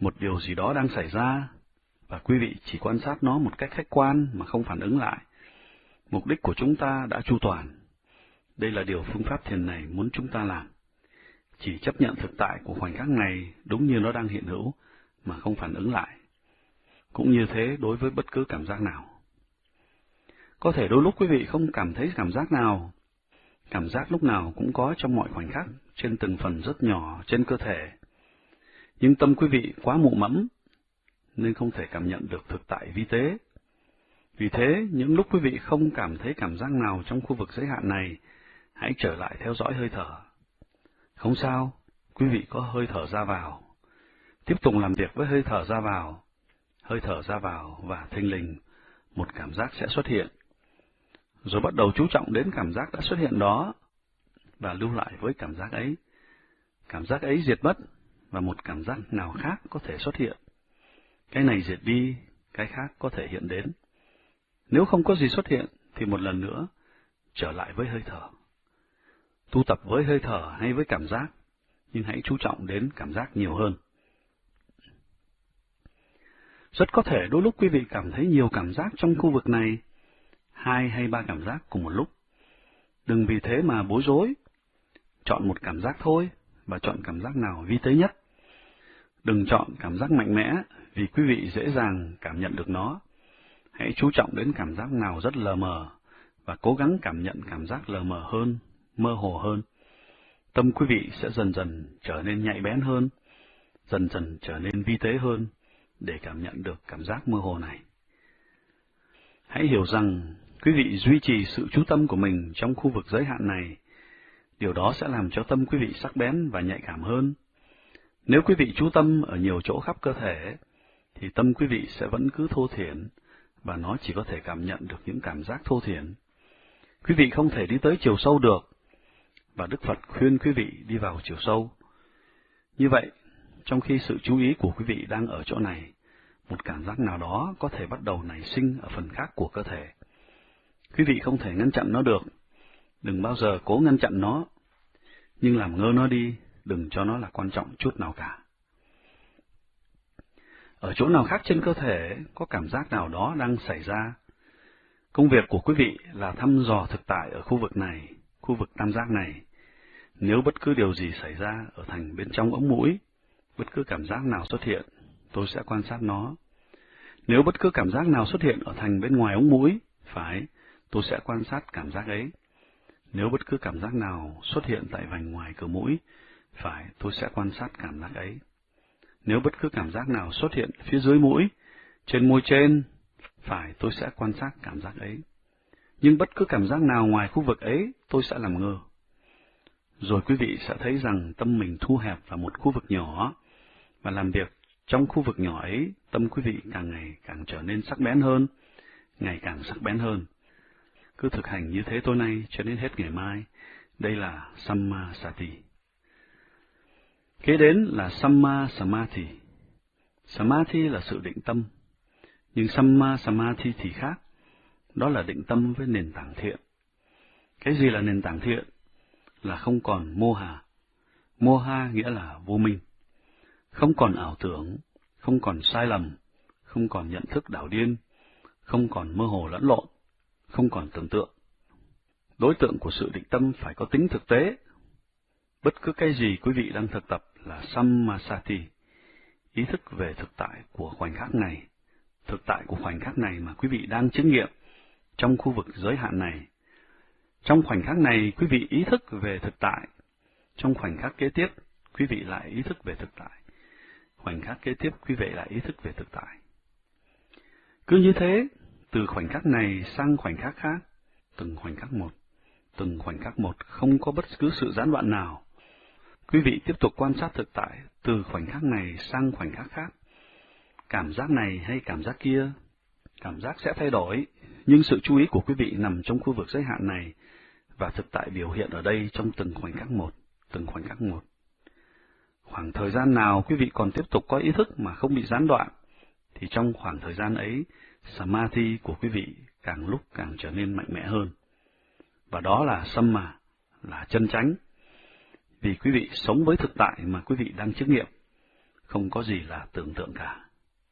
[SPEAKER 1] một điều gì đó đang xảy ra, và quý vị chỉ quan sát nó một cách khách quan mà không phản ứng lại, mục đích của chúng ta đã chu toàn. Đây là điều phương pháp thiền này muốn chúng ta làm. Chỉ chấp nhận thực tại của khoảnh khắc này đúng như nó đang hiện hữu, mà không phản ứng lại. Cũng như thế đối với bất cứ cảm giác nào. Có thể đôi lúc quý vị không cảm thấy cảm giác nào. Cảm giác lúc nào cũng có trong mọi khoảnh khắc, trên từng phần rất nhỏ trên cơ thể. Nhưng tâm quý vị quá mụ mẫm, nên không thể cảm nhận được thực tại vi tế. Vì thế, những lúc quý vị không cảm thấy cảm giác nào trong khu vực giới hạn này, hãy trở lại theo dõi hơi thở. Không sao, quý vị có hơi thở ra vào. Tiếp tục làm việc với hơi thở ra vào. Hơi thở ra vào và thình lình, một cảm giác sẽ xuất hiện. Rồi bắt đầu chú trọng đến cảm giác đã xuất hiện đó, và lưu lại với cảm giác ấy. Cảm giác ấy diệt mất, và một cảm giác nào khác có thể xuất hiện. Cái này diệt đi, cái khác có thể hiện đến. Nếu không có gì xuất hiện, thì một lần nữa, trở lại với hơi thở. Tu tập với hơi thở hay với cảm giác, nhưng hãy chú trọng đến cảm giác nhiều hơn. Rất có thể đôi lúc quý vị cảm thấy nhiều cảm giác trong khu vực này, hai hay ba cảm giác cùng một lúc. Đừng vì thế mà bối rối. Chọn một cảm giác thôi, và chọn cảm giác nào vi tế nhất. Đừng chọn cảm giác mạnh mẽ, vì quý vị dễ dàng cảm nhận được nó. Hãy chú trọng đến cảm giác nào rất lờ mờ, và cố gắng cảm nhận cảm giác lờ mờ hơn, mơ hồ hơn. Tâm quý vị sẽ dần dần trở nên nhạy bén hơn, dần dần trở nên vi tế hơn, để cảm nhận được cảm giác mơ hồ này. Hãy hiểu rằng, quý vị duy trì sự chú tâm của mình trong khu vực giới hạn này, điều đó sẽ làm cho tâm quý vị sắc bén và nhạy cảm hơn. Nếu quý vị chú tâm ở nhiều chỗ khắp cơ thể, thì tâm quý vị sẽ vẫn cứ thô thiển, và nó chỉ có thể cảm nhận được những cảm giác thô thiển. Quý vị không thể đi tới chiều sâu được, và Đức Phật khuyên quý vị đi vào chiều sâu. Như vậy, trong khi sự chú ý của quý vị đang ở chỗ này, một cảm giác nào đó có thể bắt đầu nảy sinh ở phần khác của cơ thể. Quý vị không thể ngăn chặn nó được, đừng bao giờ cố ngăn chặn nó, nhưng làm ngơ nó đi, đừng cho nó là quan trọng chút nào cả. Ở chỗ nào khác trên cơ thể, có cảm giác nào đó đang xảy ra. Công việc của quý vị là thăm dò thực tại ở khu vực này, khu vực tam giác này. Nếu bất cứ điều gì xảy ra ở thành bên trong ống mũi, bất cứ cảm giác nào xuất hiện, tôi sẽ quan sát nó. Nếu bất cứ cảm giác nào xuất hiện ở thành bên ngoài ống mũi, phải, tôi sẽ quan sát cảm giác ấy. Nếu bất cứ cảm giác nào xuất hiện tại vành ngoài cửa mũi, phải, tôi sẽ quan sát cảm giác ấy. Nếu bất cứ cảm giác nào xuất hiện phía dưới mũi, trên môi trên, phải, tôi sẽ quan sát cảm giác ấy. Nhưng bất cứ cảm giác nào ngoài khu vực ấy, tôi sẽ làm ngơ. Rồi quý vị sẽ thấy rằng tâm mình thu hẹp vào một khu vực nhỏ, và làm việc trong khu vực nhỏ ấy, tâm quý vị càng ngày càng trở nên sắc bén hơn, ngày càng sắc bén hơn. Cứ thực hành như thế tối nay cho đến hết ngày mai. Đây là Samma Sati. Kế đến là Samma Samadhi. Samadhi là sự định tâm, nhưng Samma Samadhi thì khác, đó là định tâm với nền tảng thiện. Cái gì là nền tảng thiện? Là không còn mô hà. Mô ha nghĩa là vô minh. Không còn ảo tưởng, không còn sai lầm, không còn nhận thức đảo điên, không còn mơ hồ lẫn lộn, không còn tưởng tượng. Đối tượng của sự định tâm phải có tính thực tế. Bất cứ cái gì quý vị đang thực tập là Sammasati, ý thức về thực tại của khoảnh khắc này, thực tại của khoảnh khắc này mà quý vị đang chứng nghiệm trong khu vực giới hạn này. Trong khoảnh khắc này, quý vị ý thức về thực tại. Trong khoảnh khắc kế tiếp, quý vị lại ý thức về thực tại. Khoảnh khắc kế tiếp, quý vị lại ý thức về thực tại. Cứ như thế, từ khoảnh khắc này sang khoảnh khắc khác, từng khoảnh khắc một, từng khoảnh khắc một, không có bất cứ sự gián đoạn nào. Quý vị tiếp tục quan sát thực tại từ khoảnh khắc này sang khoảnh khắc khác. Cảm giác này hay cảm giác kia, cảm giác sẽ thay đổi, nhưng sự chú ý của quý vị nằm trong khu vực giới hạn này, và thực tại biểu hiện ở đây trong từng khoảnh khắc một, từng khoảnh khắc một. Khoảng thời gian nào quý vị còn tiếp tục có ý thức mà không bị gián đoạn, thì trong khoảng thời gian ấy, Samadhi của quý vị càng lúc càng trở nên mạnh mẽ hơn. Và đó là Samma, là chân chánh. Vì quý vị sống với thực tại mà quý vị đang chứng nghiệm, không có gì là tưởng tượng cả.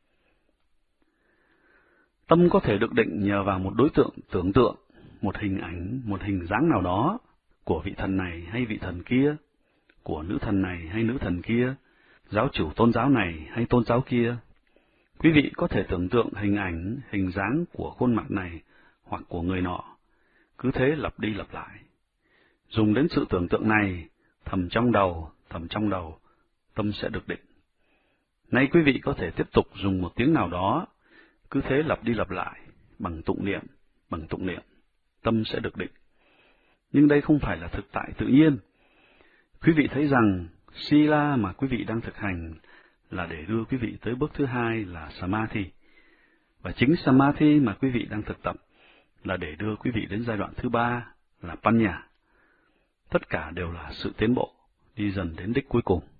[SPEAKER 1] Tâm có thể được định nhờ vào một đối tượng tưởng tượng, một hình ảnh, một hình dáng nào đó, của vị thần này hay vị thần kia, của nữ thần này hay nữ thần kia, giáo chủ tôn giáo này hay tôn giáo kia. Quý vị có thể tưởng tượng hình ảnh, hình dáng của khuôn mặt này hoặc của người nọ, cứ thế lặp đi lặp lại. Dùng đến sự tưởng tượng này, thầm trong đầu, thầm trong đầu, tâm sẽ được định. Nay quý vị có thể tiếp tục dùng một tiếng nào đó, cứ thế lặp đi lặp lại, bằng tụng niệm, bằng tụng niệm, tâm sẽ được định. Nhưng đây không phải là thực tại tự nhiên. Quý vị thấy rằng Sila mà quý vị đang thực hành là để đưa quý vị tới bước thứ hai là Samadhi. Và chính Samadhi mà quý vị đang thực tập là để đưa quý vị đến giai đoạn thứ ba là Panya. Tất cả đều là sự tiến bộ, đi dần đến đích cuối cùng.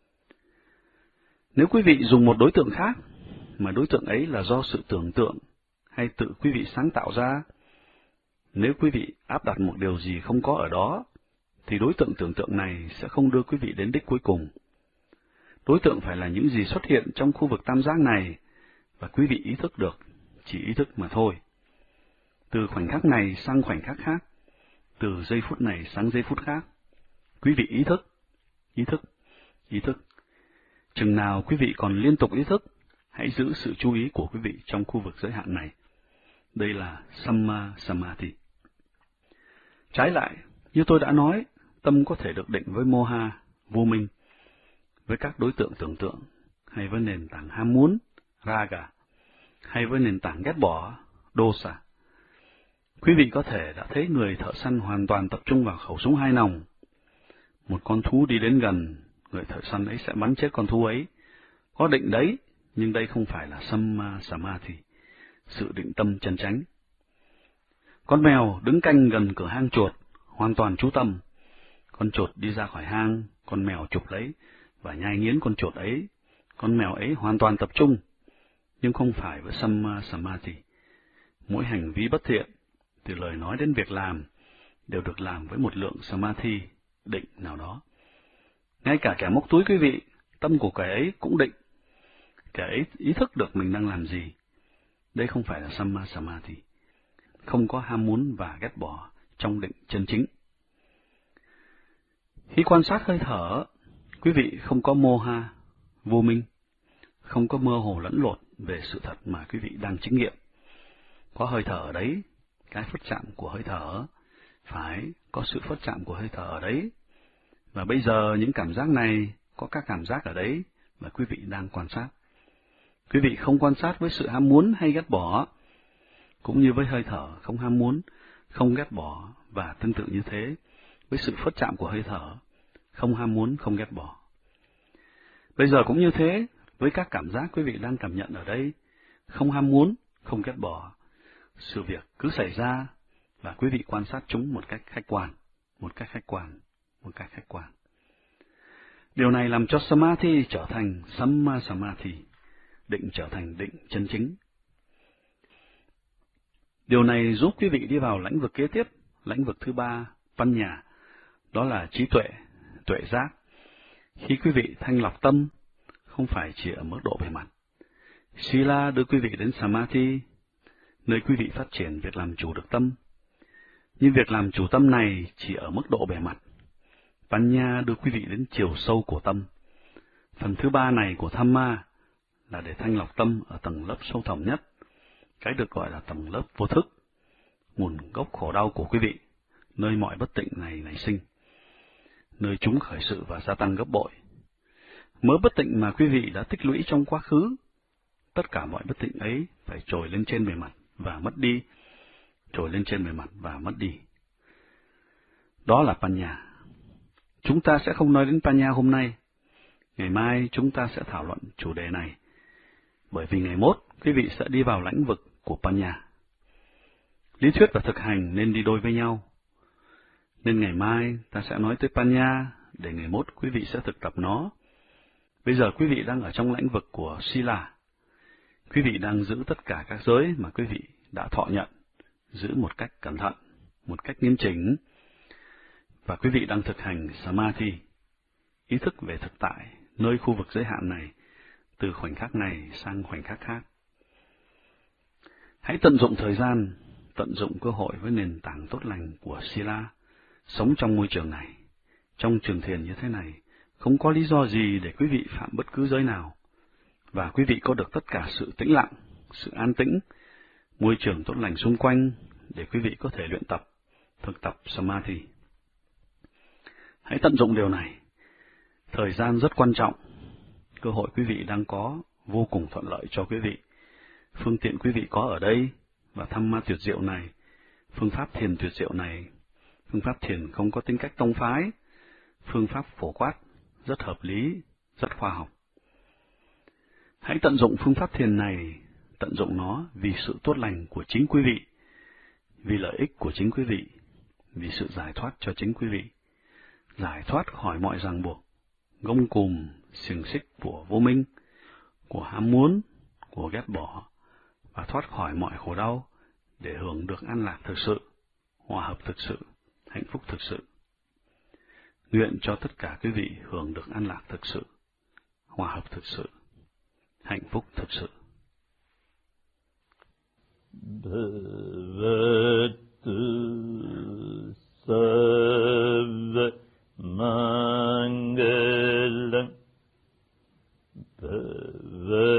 [SPEAKER 1] Nếu quý vị dùng một đối tượng khác, mà đối tượng ấy là do sự tưởng tượng hay tự quý vị sáng tạo ra, nếu quý vị áp đặt một điều gì không có ở đó, thì đối tượng tưởng tượng này sẽ không đưa quý vị đến đích cuối cùng. Đối tượng phải là những gì xuất hiện trong khu vực tam giác này, và quý vị ý thức được, chỉ ý thức mà thôi. Từ khoảnh khắc này sang khoảnh khắc khác, từ giây phút này sang giây phút khác, quý vị ý thức, ý thức, ý thức. Chừng nào quý vị còn liên tục ý thức, hãy giữ sự chú ý của quý vị trong khu vực giới hạn này. Đây là Samma Samadhi. Trái lại, như tôi đã nói, tâm có thể được định với moha, vô minh, với các đối tượng tưởng tượng, hay với nền tảng ham muốn, raga, hay với nền tảng ghét bỏ, dosa. Quý vị có thể đã thấy người thợ săn hoàn toàn tập trung vào khẩu súng hai nòng. Một con thú đi đến gần, người thợ săn ấy sẽ bắn chết con thú ấy. Có định đấy, nhưng đây không phải là Samma Samadhi, sự định tâm chân chánh. Con mèo đứng canh gần cửa hang chuột, hoàn toàn chú tâm. Con chuột đi ra khỏi hang, con mèo chụp lấy và nhai nghiến con chuột ấy. Con mèo ấy hoàn toàn tập trung, nhưng không phải với Samma Samadhi. Mỗi hành vi bất thiện, từ lời nói đến việc làm, đều được làm với một lượng Samadhi, định nào đó. Ngay cả kẻ móc túi quý vị, tâm của kẻ ấy cũng định. Kẻ ấy ý thức được mình đang làm gì. Đây không phải là Samma Samadhi. Không có ham muốn và ghét bỏ trong định chân chính. Khi quan sát hơi thở, quý vị không có moha, vô minh, không có mơ hồ lẫn lộn về sự thật mà quý vị đang chứng nghiệm. Có hơi thở ở đấy, cái phất chạm của hơi thở, phải có sự phất chạm của hơi thở ở đấy. Và bây giờ những cảm giác này có các cảm giác ở đấy mà quý vị đang quan sát. Quý vị không quan sát với sự ham muốn hay ghét bỏ, cũng như với hơi thở không ham muốn, không ghét bỏ, và tương tự như thế với sự phất chạm của hơi thở, không ham muốn, không ghét bỏ. Bây giờ cũng như thế, với các cảm giác quý vị đang cảm nhận ở đây, không ham muốn, không ghét bỏ, sự việc cứ xảy ra, và quý vị quan sát chúng một cách khách quan, một cách khách quan, một cách khách quan. Điều này làm cho Samadhi trở thành Samma Samadhi, định trở thành định chân chính. Điều này giúp quý vị đi vào lãnh vực kế tiếp, lãnh vực thứ ba, Panya, đó là trí tuệ, tuệ giác. Khi quý vị thanh lọc tâm, không phải chỉ ở mức độ bề mặt. Sila đưa quý vị đến Samadhi, nơi quý vị phát triển việc làm chủ được tâm. Nhưng việc làm chủ tâm này chỉ ở mức độ bề mặt. Panya đưa quý vị đến chiều sâu của tâm. Phần thứ ba này của Dhamma là để thanh lọc tâm ở tầng lớp sâu thẳm nhất, cái được gọi là tầng lớp vô thức, nguồn gốc khổ đau của quý vị, nơi mọi bất tịnh này nảy sinh, nơi chúng khởi sự và gia tăng gấp bội. Mớ bất tịnh mà quý vị đã tích lũy trong quá khứ, tất cả mọi bất tịnh ấy phải trồi lên trên bề mặt và mất đi, trồi lên trên bề mặt và mất đi. Đó là Panya. Chúng ta sẽ không nói đến Panya hôm nay. Ngày mai chúng ta sẽ thảo luận chủ đề này, bởi vì ngày mốt quý vị sẽ đi vào lãnh vực của Panya. Lý thuyết và thực hành nên đi đôi với nhau. Nên ngày mai ta sẽ nói tới Panya, để ngày mốt quý vị sẽ thực tập nó. Bây giờ quý vị đang ở trong lãnh vực của Sila. Quý vị đang giữ tất cả các giới mà quý vị đã thọ nhận, giữ một cách cẩn thận, một cách nghiêm chỉnh. Và quý vị đang thực hành Samadhi, ý thức về thực tại, nơi khu vực giới hạn này, từ khoảnh khắc này sang khoảnh khắc khác. Hãy tận dụng thời gian, tận dụng cơ hội với nền tảng tốt lành của Sila, sống trong môi trường này. Trong trường thiền như thế này, không có lý do gì để quý vị phạm bất cứ giới nào, và quý vị có được tất cả sự tĩnh lặng, sự an tĩnh, môi trường tốt lành xung quanh để quý vị có thể luyện tập, thực tập Samadhi. Hãy tận dụng điều này. Thời gian rất quan trọng. Cơ hội quý vị đang có vô cùng thuận lợi cho quý vị. Phương tiện quý vị có ở đây, và thăm ma tuyệt diệu này, phương pháp thiền tuyệt diệu này, phương pháp thiền không có tính cách tông phái, phương pháp phổ quát, rất hợp lý, rất khoa học. Hãy tận dụng phương pháp thiền này, tận dụng nó vì sự tốt lành của chính quý vị, vì lợi ích của chính quý vị, vì sự giải thoát cho chính quý vị, giải thoát khỏi mọi ràng buộc, gông cùm, xiềng xích của vô minh, của ham muốn, của ghét bỏ, và thoát khỏi mọi khổ đau để hưởng được an lạc thực sự, hòa hợp thực sự, hạnh phúc thực sự. Nguyện cho tất cả quý vị hưởng được an lạc thực sự, hòa hợp thực sự, hạnh phúc thực sự.
[SPEAKER 3] Bhagavatu Sarva Mangalam Bhagavatu